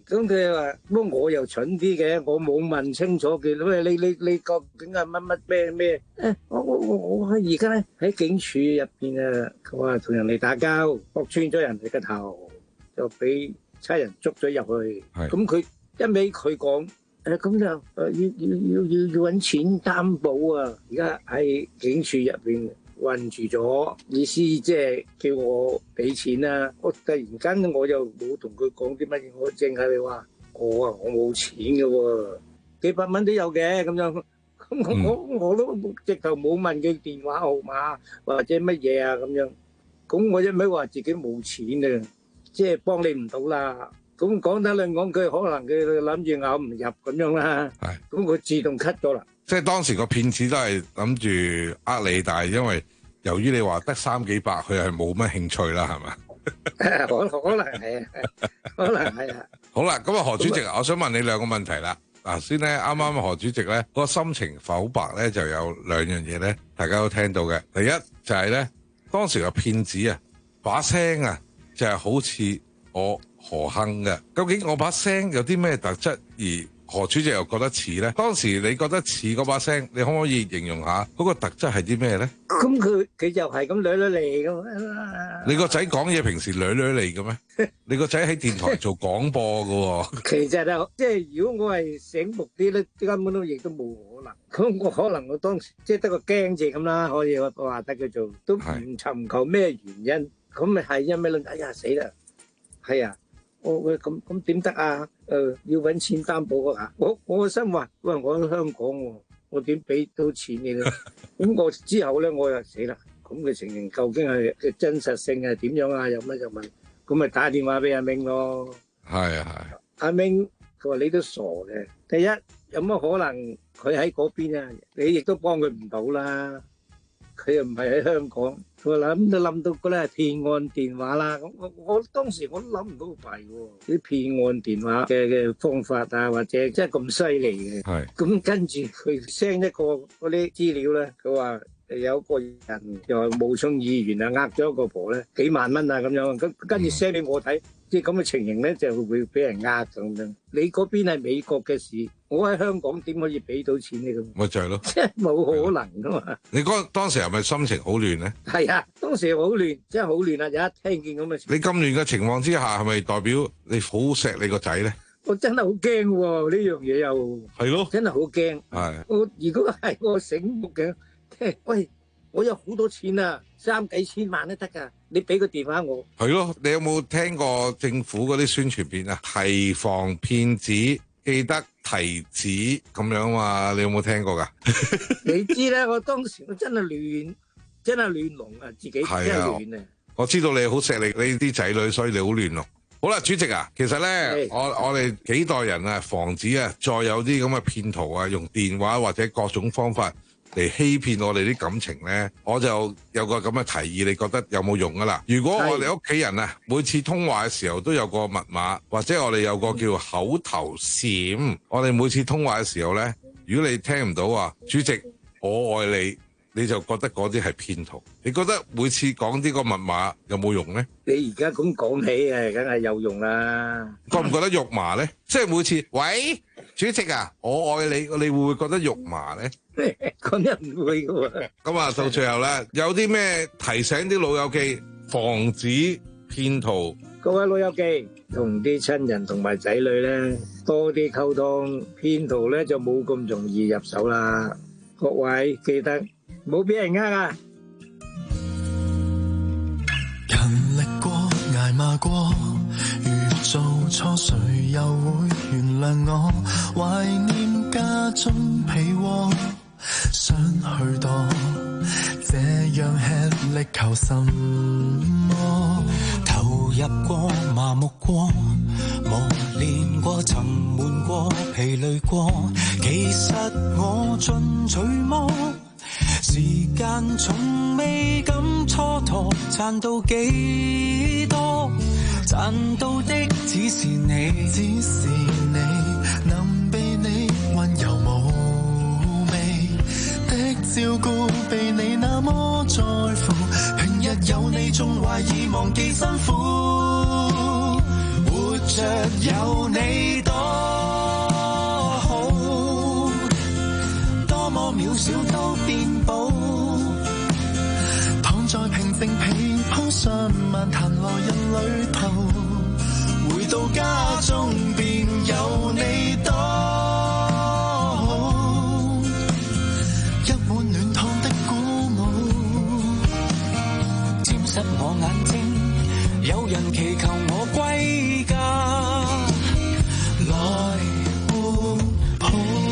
咁佢話，不過我又蠢啲嘅，我冇問清楚佢，喂，你你你究竟係乜乜咩咩？誒，我我我我而家咧喺警署入邊啊，佢話同人哋打交，搏穿咗人哋個頭，就俾差人捉咗入去。咁佢一味佢講，誒咁就誒要要要要要揾錢擔保啊！而家喺警署入邊困住咗，意思即係叫我俾錢啦。我突然間我又冇同佢講啲乜嘢，我淨係話我啊，我冇錢嘅喎，幾百蚊都有嘅咁樣。咁我我我都直頭冇問佢電話號碼或者乜嘢啊咁樣。咁我一味話自己冇錢啊，即係幫你唔到啦。咁講得兩講句，可能佢諗住咬唔入咁樣啦。係。咁佢自動 cut 咗啦。 即係當時個騙子都係諗住呃你，但係因為由於你話得三幾百，佢係冇乜興趣啦，係嘛？ 可可能係啊，可能係啊。 好啦，咁啊何主席，我想問你兩個問題啦。嗱，先咧，啱啱何主席咧個心情剖白咧就有兩樣嘢咧，大家都聽到嘅。第一就係咧，當時個騙子啊把聲啊就係好似我何亨嘅，究竟我把聲有啲咩特質而何主席又覺得似咧？當時你覺得似嗰把聲，你可唔可以形容下嗰個特質係啲咩咧？ 咁佢佢就係咁捋捋嚟噶嘛。 你個仔講嘢平時捋捋嚟嘅咩？你個仔喺電台做廣播噶喎。 其實啊，即係如果我係醒目啲咧，根本都亦都冇可能。咁我可能我當時即係得個驚字咁啦，可以話得佢做，都唔尋求咩原因。咁咪係因咩咧？哎呀死啦！係啊。我喂咁咁點得啊？誒、呃、要揾錢擔保啊！我我個心話，喂，我喺香港喎，我點俾到錢你咧？咁我之後咧，我又死啦！咁嘅情形究竟係嘅真實性係點樣啊？有乜就問，咁咪打電話俾阿明咯。係啊係。阿明佢話你都傻嘅，第一有乜可能佢喺嗰邊啊？你亦都幫佢唔到啦。佢又唔係喺香港，佢話諗都諗到嗰啲係騙案電話啦。咁我我當時我都諗唔到弊喎，啲騙案電話嘅嘅方法啊，或者真係咁犀利嘅。係。咁跟住佢 send 一個嗰啲資料咧，佢話有個人又係冒充議員啊，呃咗一個婆咧幾萬蚊啊咁樣。咁跟住 send 俾我睇，即係咁嘅情形咧，就會俾人呃咁樣。你嗰邊係美國嘅事。我喺香港點可以俾到錢你咁？咪就係咯，即係冇可能噶嘛！你嗰當時係咪心情好亂咧？係啊，當時好亂，真係好亂啊！有一聽見咁嘅，你咁亂嘅情況之下，係咪代表你好錫你個仔咧？我真係好驚喎！呢樣嘢又係咯，真係好驚。係我如果係我醒目嘅，喂，我有好多錢啊，三幾千萬都得噶，你俾個電話我。係咯，你有冇聽過政府嗰啲宣傳片啊？提防騙子。記得提子咁樣嘛？你有冇聽過㗎？你知咧，我當時我真係亂，真係亂龍啊！自己真係亂啊！我知道你好錫你你啲仔女，所以你好亂龍。好啦，主席啊，其實咧，我我哋幾代人啊，防止啊，再有啲咁嘅騙徒啊，用電話或者各種方法嚟欺騙我哋啲感情咧，我就有個咁嘅提議，你覺得有冇用啊啦？如果我哋屋企人啊，每次通話嘅時候都有個密碼，或者我哋有個叫口頭禪，我哋每次通話嘅時候咧，如果你聽唔到話，主席我愛你，你就覺得嗰啲係騙徒。你覺得每次講呢個密碼有冇用咧？你而家咁講起啊，梗係有用啦。覺唔覺得肉麻咧？即係每次，喂，主席啊，我愛你，你會唔會覺得肉麻咧？咁又唔會嘅喎。咁啊，到最後咧，有啲咩提醒啲老友記防止騙徒？各位老友記，同啲親人同埋仔女咧多啲溝通，騙徒咧就冇咁容易入手啦。各位記得冇俾人呃啊！ 勤力過，捱罵過，如做錯，誰又會原諒我？懷念家中被窩。想去躲，這樣吃力求什麼？投入過，麻木過，磨練過，沉悶過，疲累過。其實我進取麼？時間從未敢蹉跎，賺到幾多？賺到的只是你，只是你，能被你溫柔無的照顧，被你那麼在乎，平日有你縱懷疑忘記辛苦，活着有你多好，多麼渺小都變寶。躺在平靜被鋪上，漫談來日旅途，回到家中便有你多好，一碗暖湯的鼓舞，沾濕我眼睛，有人祈求我歸家，來互抱。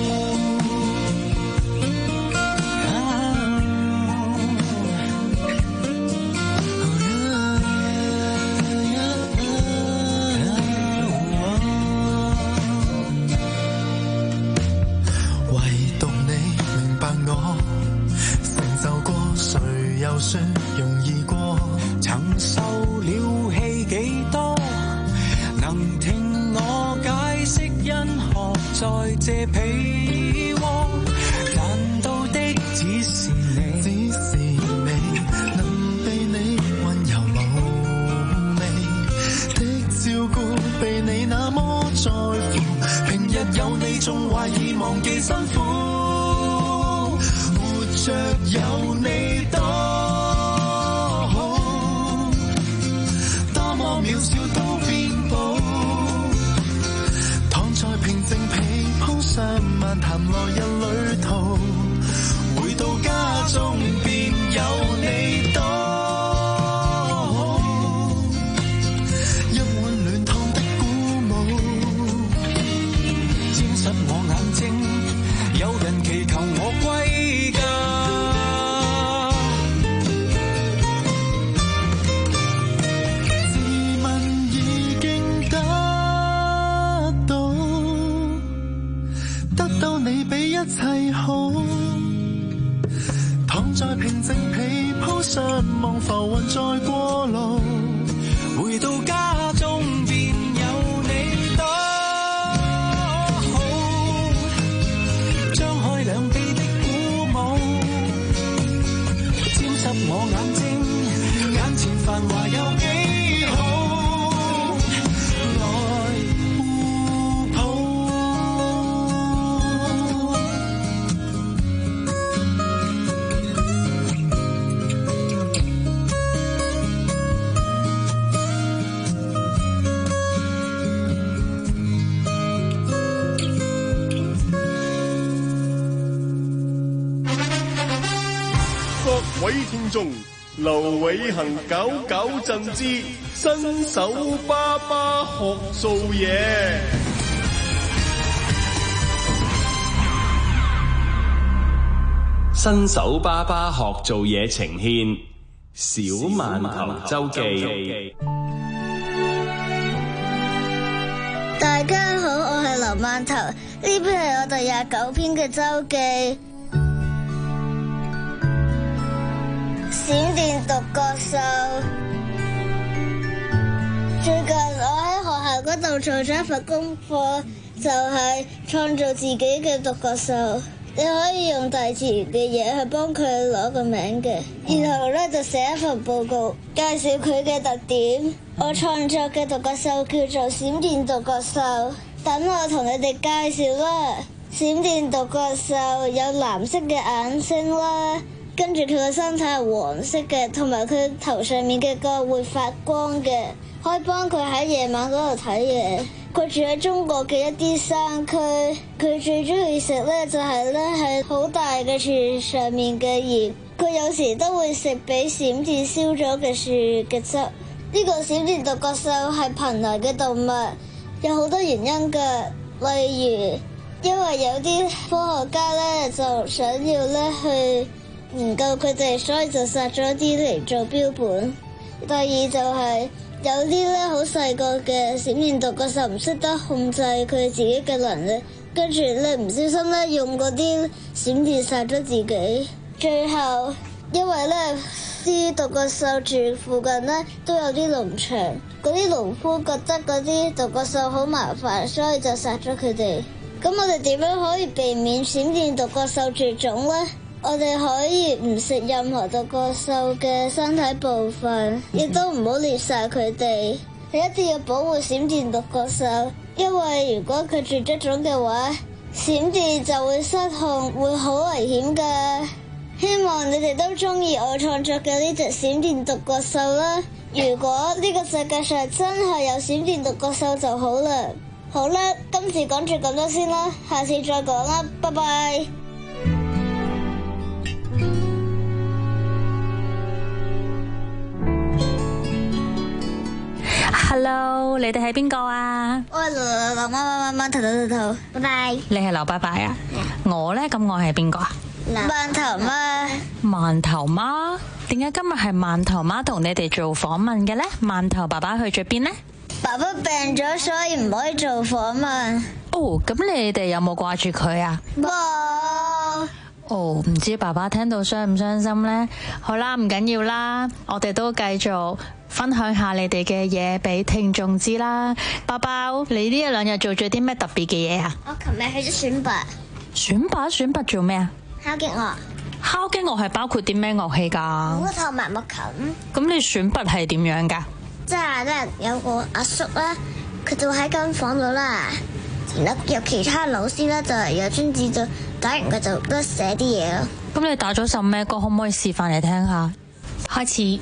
唯獨你明白我成就過，誰又說容易過？曾受了氣幾多，能聽我解釋因何在這被窩，難道的只是你，只是你能被你溫柔無味的照顧，被你那麼在乎，平日有你縱懷疑忘記辛苦，活着有你多渺小都變寶，躺在平靜被鋪上，漫談來日旅途，回到家中便有你多好，一碗暖湯的鼓舞，沾濕我眼睛，有人祈求我歸家。比一切好，躺在平靜被鋪上，望浮雲在過路，回到家中便有你多好，張開兩臂的鼓舞，沾濕我眼睛，眼前繁華有幾好。 各位聽眾，劉偉恒搞搞震之新手爸爸學做嘢。 新手爸爸學做嘢呈獻小饅頭周記。 大家好，我係劉饅頭，呢篇係我第廿九篇嘅周記。閃電獨角獸。最近我喺學校嗰度做咗一份功課，就係創造自己嘅獨角獸。你可以用大自然嘅嘢去幫佢攞個名嘅，然後咧就寫一份報告，介紹佢嘅特點。我創作嘅獨角獸叫做閃電獨角獸，等我同你哋介紹啦。閃電獨角獸有藍色嘅眼睛啦。跟住佢個身體係黃色嘅，同埋佢頭上面嘅角會發光嘅，可以幫佢喺夜晚嗰度睇嘢。佢住喺中國嘅一啲山區，佢最中意食咧就係咧喺好大嘅樹上面嘅葉。佢有時都會食俾閃電燒咗嘅樹嘅汁。呢、這個閃電獨角獸係瀕危嘅動物，有好多原因㗎，例如因為有啲科學家咧就想要咧去研究佢哋，所以就殺咗啲嚟做標本。第二就係、是、有啲咧好細個嘅閃電獨角獸唔識得控制佢自己嘅能力，跟住咧唔小心咧用嗰啲閃電殺咗自己。最後因為咧啲獨角獸住附近咧都有啲農場，嗰啲農夫覺得嗰啲獨角獸好麻煩，所以就殺咗佢哋。咁我哋點樣可以避免閃電獨角獸絕種呢？我哋可以唔食任何獨角獸嘅身體部分，亦都唔好獵殺佢哋。 佢一定要保護閃電獨角獸，因為如果佢絕咗種嘅話，閃電就會失控，會好危險㗎。希望你哋都中意我創作嘅呢隻閃電獨角獸啦。如果呢個世界上真係有閃電獨角獸就好啦。好啦，今次講住咁多先啦，下次再講啦，拜拜。 Hello， 你哋係邊個啊？ 我係劉劉劉媽媽媽頭頭頭頭，拜拜。 你係劉伯伯啊？我呢？咁我係邊個啊？ 饅頭媽。 饅頭媽？點解今日係饅頭媽同你哋做訪問嘅呢？饅頭爸爸去咗邊呢？ 爸爸病咗，所以唔可以做訪問。 哦，咁你哋有冇掛住佢啊？ 冇。 哦，唔知爸爸聽到傷唔傷心呢？好啦，唔緊要啦，我哋都繼續分享下你哋嘅嘢俾聽眾知啦。包包，你呢一兩日做咗啲咩特別嘅嘢啊？ 我琴日去咗選拔。 選拔？選拔做咩啊？ 敲擊樂。 敲擊樂係包括啲咩樂器㗎？ 鼓同埋木琴。 咁你選拔係點樣㗎？ 即係咧，有個阿叔啦，佢就喺間房度啦，然後有其他老師咧就係有張紙就打完佢就得寫啲嘢咯。 咁你打咗首咩歌？可唔可以示範嚟聽下？開始。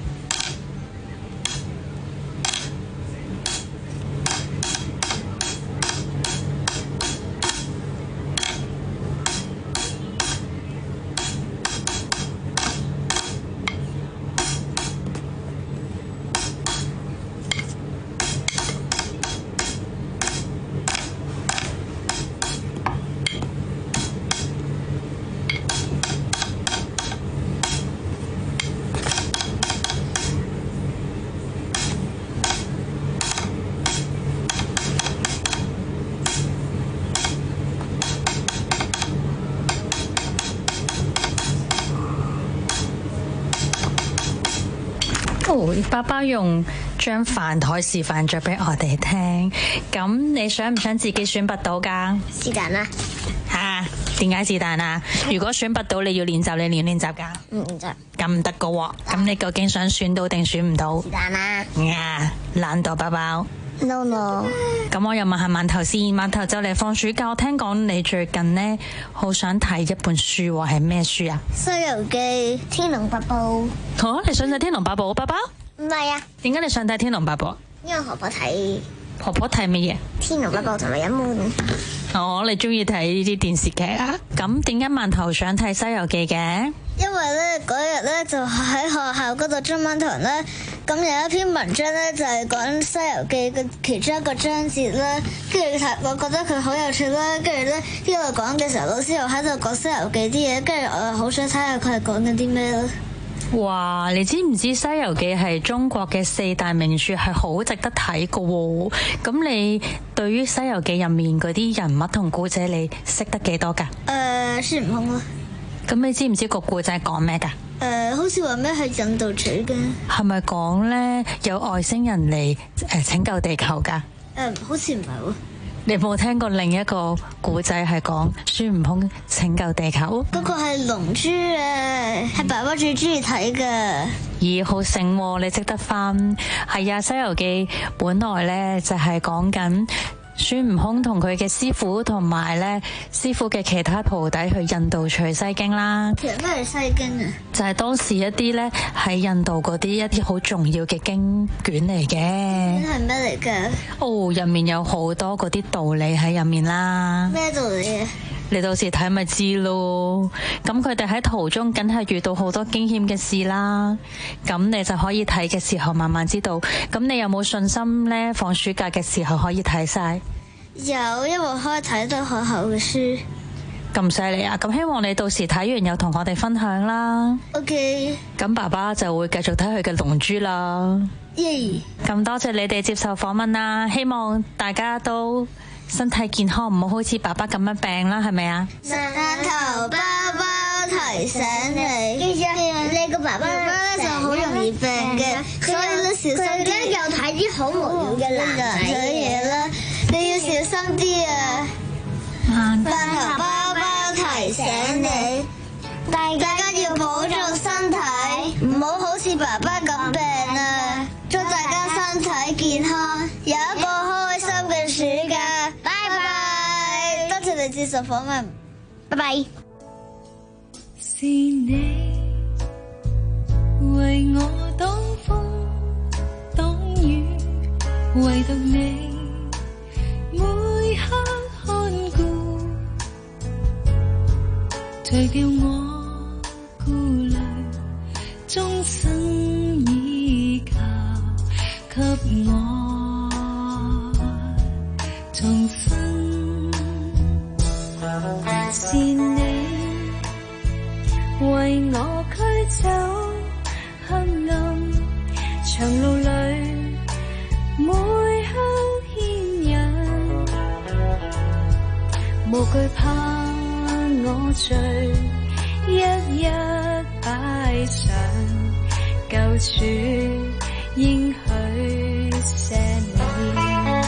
哦，爸爸用張飯台示範咗俾我哋聽，咁你想唔想自己選拔到噶？ 是但啦。 吓，點解是但啊？如果選拔到，你要練習，你練唔練習噶？ 唔練習。 咁唔得噶喎，咁你究竟想選到定選唔到？ 是但啦。 啊，懶惰包包。 No no。 咁我又問下饅頭先，饅頭就嚟放暑假，我聽講你最近呢，好想睇一本書喎，係咩書啊？ 《西遊記》《天龍八部》。 哦，你想睇《天龍八部》？包包？ 唔係啊。 點解你想睇《天龍八部》？ 因為婆婆睇。 婆婆睇乜嘢？《 天龍八部》同埋《飲滿》。 哦，你中意睇呢啲電視劇啊？咁點解饅頭想睇《西遊記》嘅？ 因為咧嗰日咧就喺學校嗰度中文堂咧，咁有一篇文章咧就係講《西遊記》嘅其中一個章節啦，跟住睇我覺得佢好有趣啦，跟住咧呢度講嘅時候，老師又喺度講《西遊記》啲嘢，跟住我又好想睇下佢係講緊啲咩咯。 哇！你知唔知《西遊記》係中國嘅四大名著，係好值得睇㗎喎？咁你對於《西遊記》入面嗰啲人物同故仔，你識得幾多㗎？誒、 呃，孫悟空咯。 咁你知唔知個故仔講咩㗎？誒、 呃，好似話咩係印度取嘅。係咪講咧有外星人嚟誒拯救地球㗎？誒、 呃，好似唔係喎。 你冇聽過另一個古仔係講孫悟空拯救地球？ 嗰個係龍珠啊，係爸爸最中意睇㗎。 咦，好醒喎，你識得翻？係啊，《西遊記》本來咧就係講緊孫悟空同佢嘅師傅同埋咧師傅嘅其他徒弟去印度取西經啦。 其實咩係西經啊？ 就係當時一啲咧喺印度嗰啲一啲好重要嘅經卷嚟嘅。 係咩嚟㗎？ 哦，入面有好多嗰啲道理喺入面啦。 咩道理啊？ 你到時睇咪知咯。咁佢哋喺途中梗係遇到好多驚險嘅事啦。咁你就可以睇嘅時候慢慢知道。咁你有冇信心呢？放暑假嘅時候可以睇晒？ 有，因為我可以睇到學校嘅書。 咁犀利啊！咁希望你到時睇完又同我哋分享啦。 OK。 咁爸爸就會繼續睇佢嘅龍珠啦。 耶、yeah。 咁多謝你哋接受訪問啦，希望大家都身體健康，唔好好似爸爸咁樣病啦，係咪啊？ 饅頭包包提醒你，其實你個爸爸咧就好容易病嘅，所以咧小心啲。又睇啲好無聊嘅男仔嘢啦，你要小心啲啊！饅頭包包提醒你，大家要保重身體，唔好好似爸爸咁病啊！祝大家身體健康。 受訪問，拜拜。 是你為我擋風擋雨，唯獨你每刻看顧，除掉我顧慮，終身依靠，給我重生。是你為我驅走黑暗，長路裏每刻牽引，無懼怕我罪一一擺上，救主應許赦免。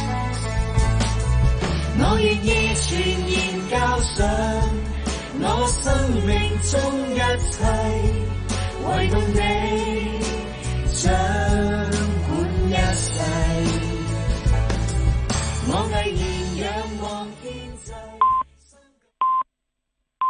我願意全然交上我生命中一切，唯獨你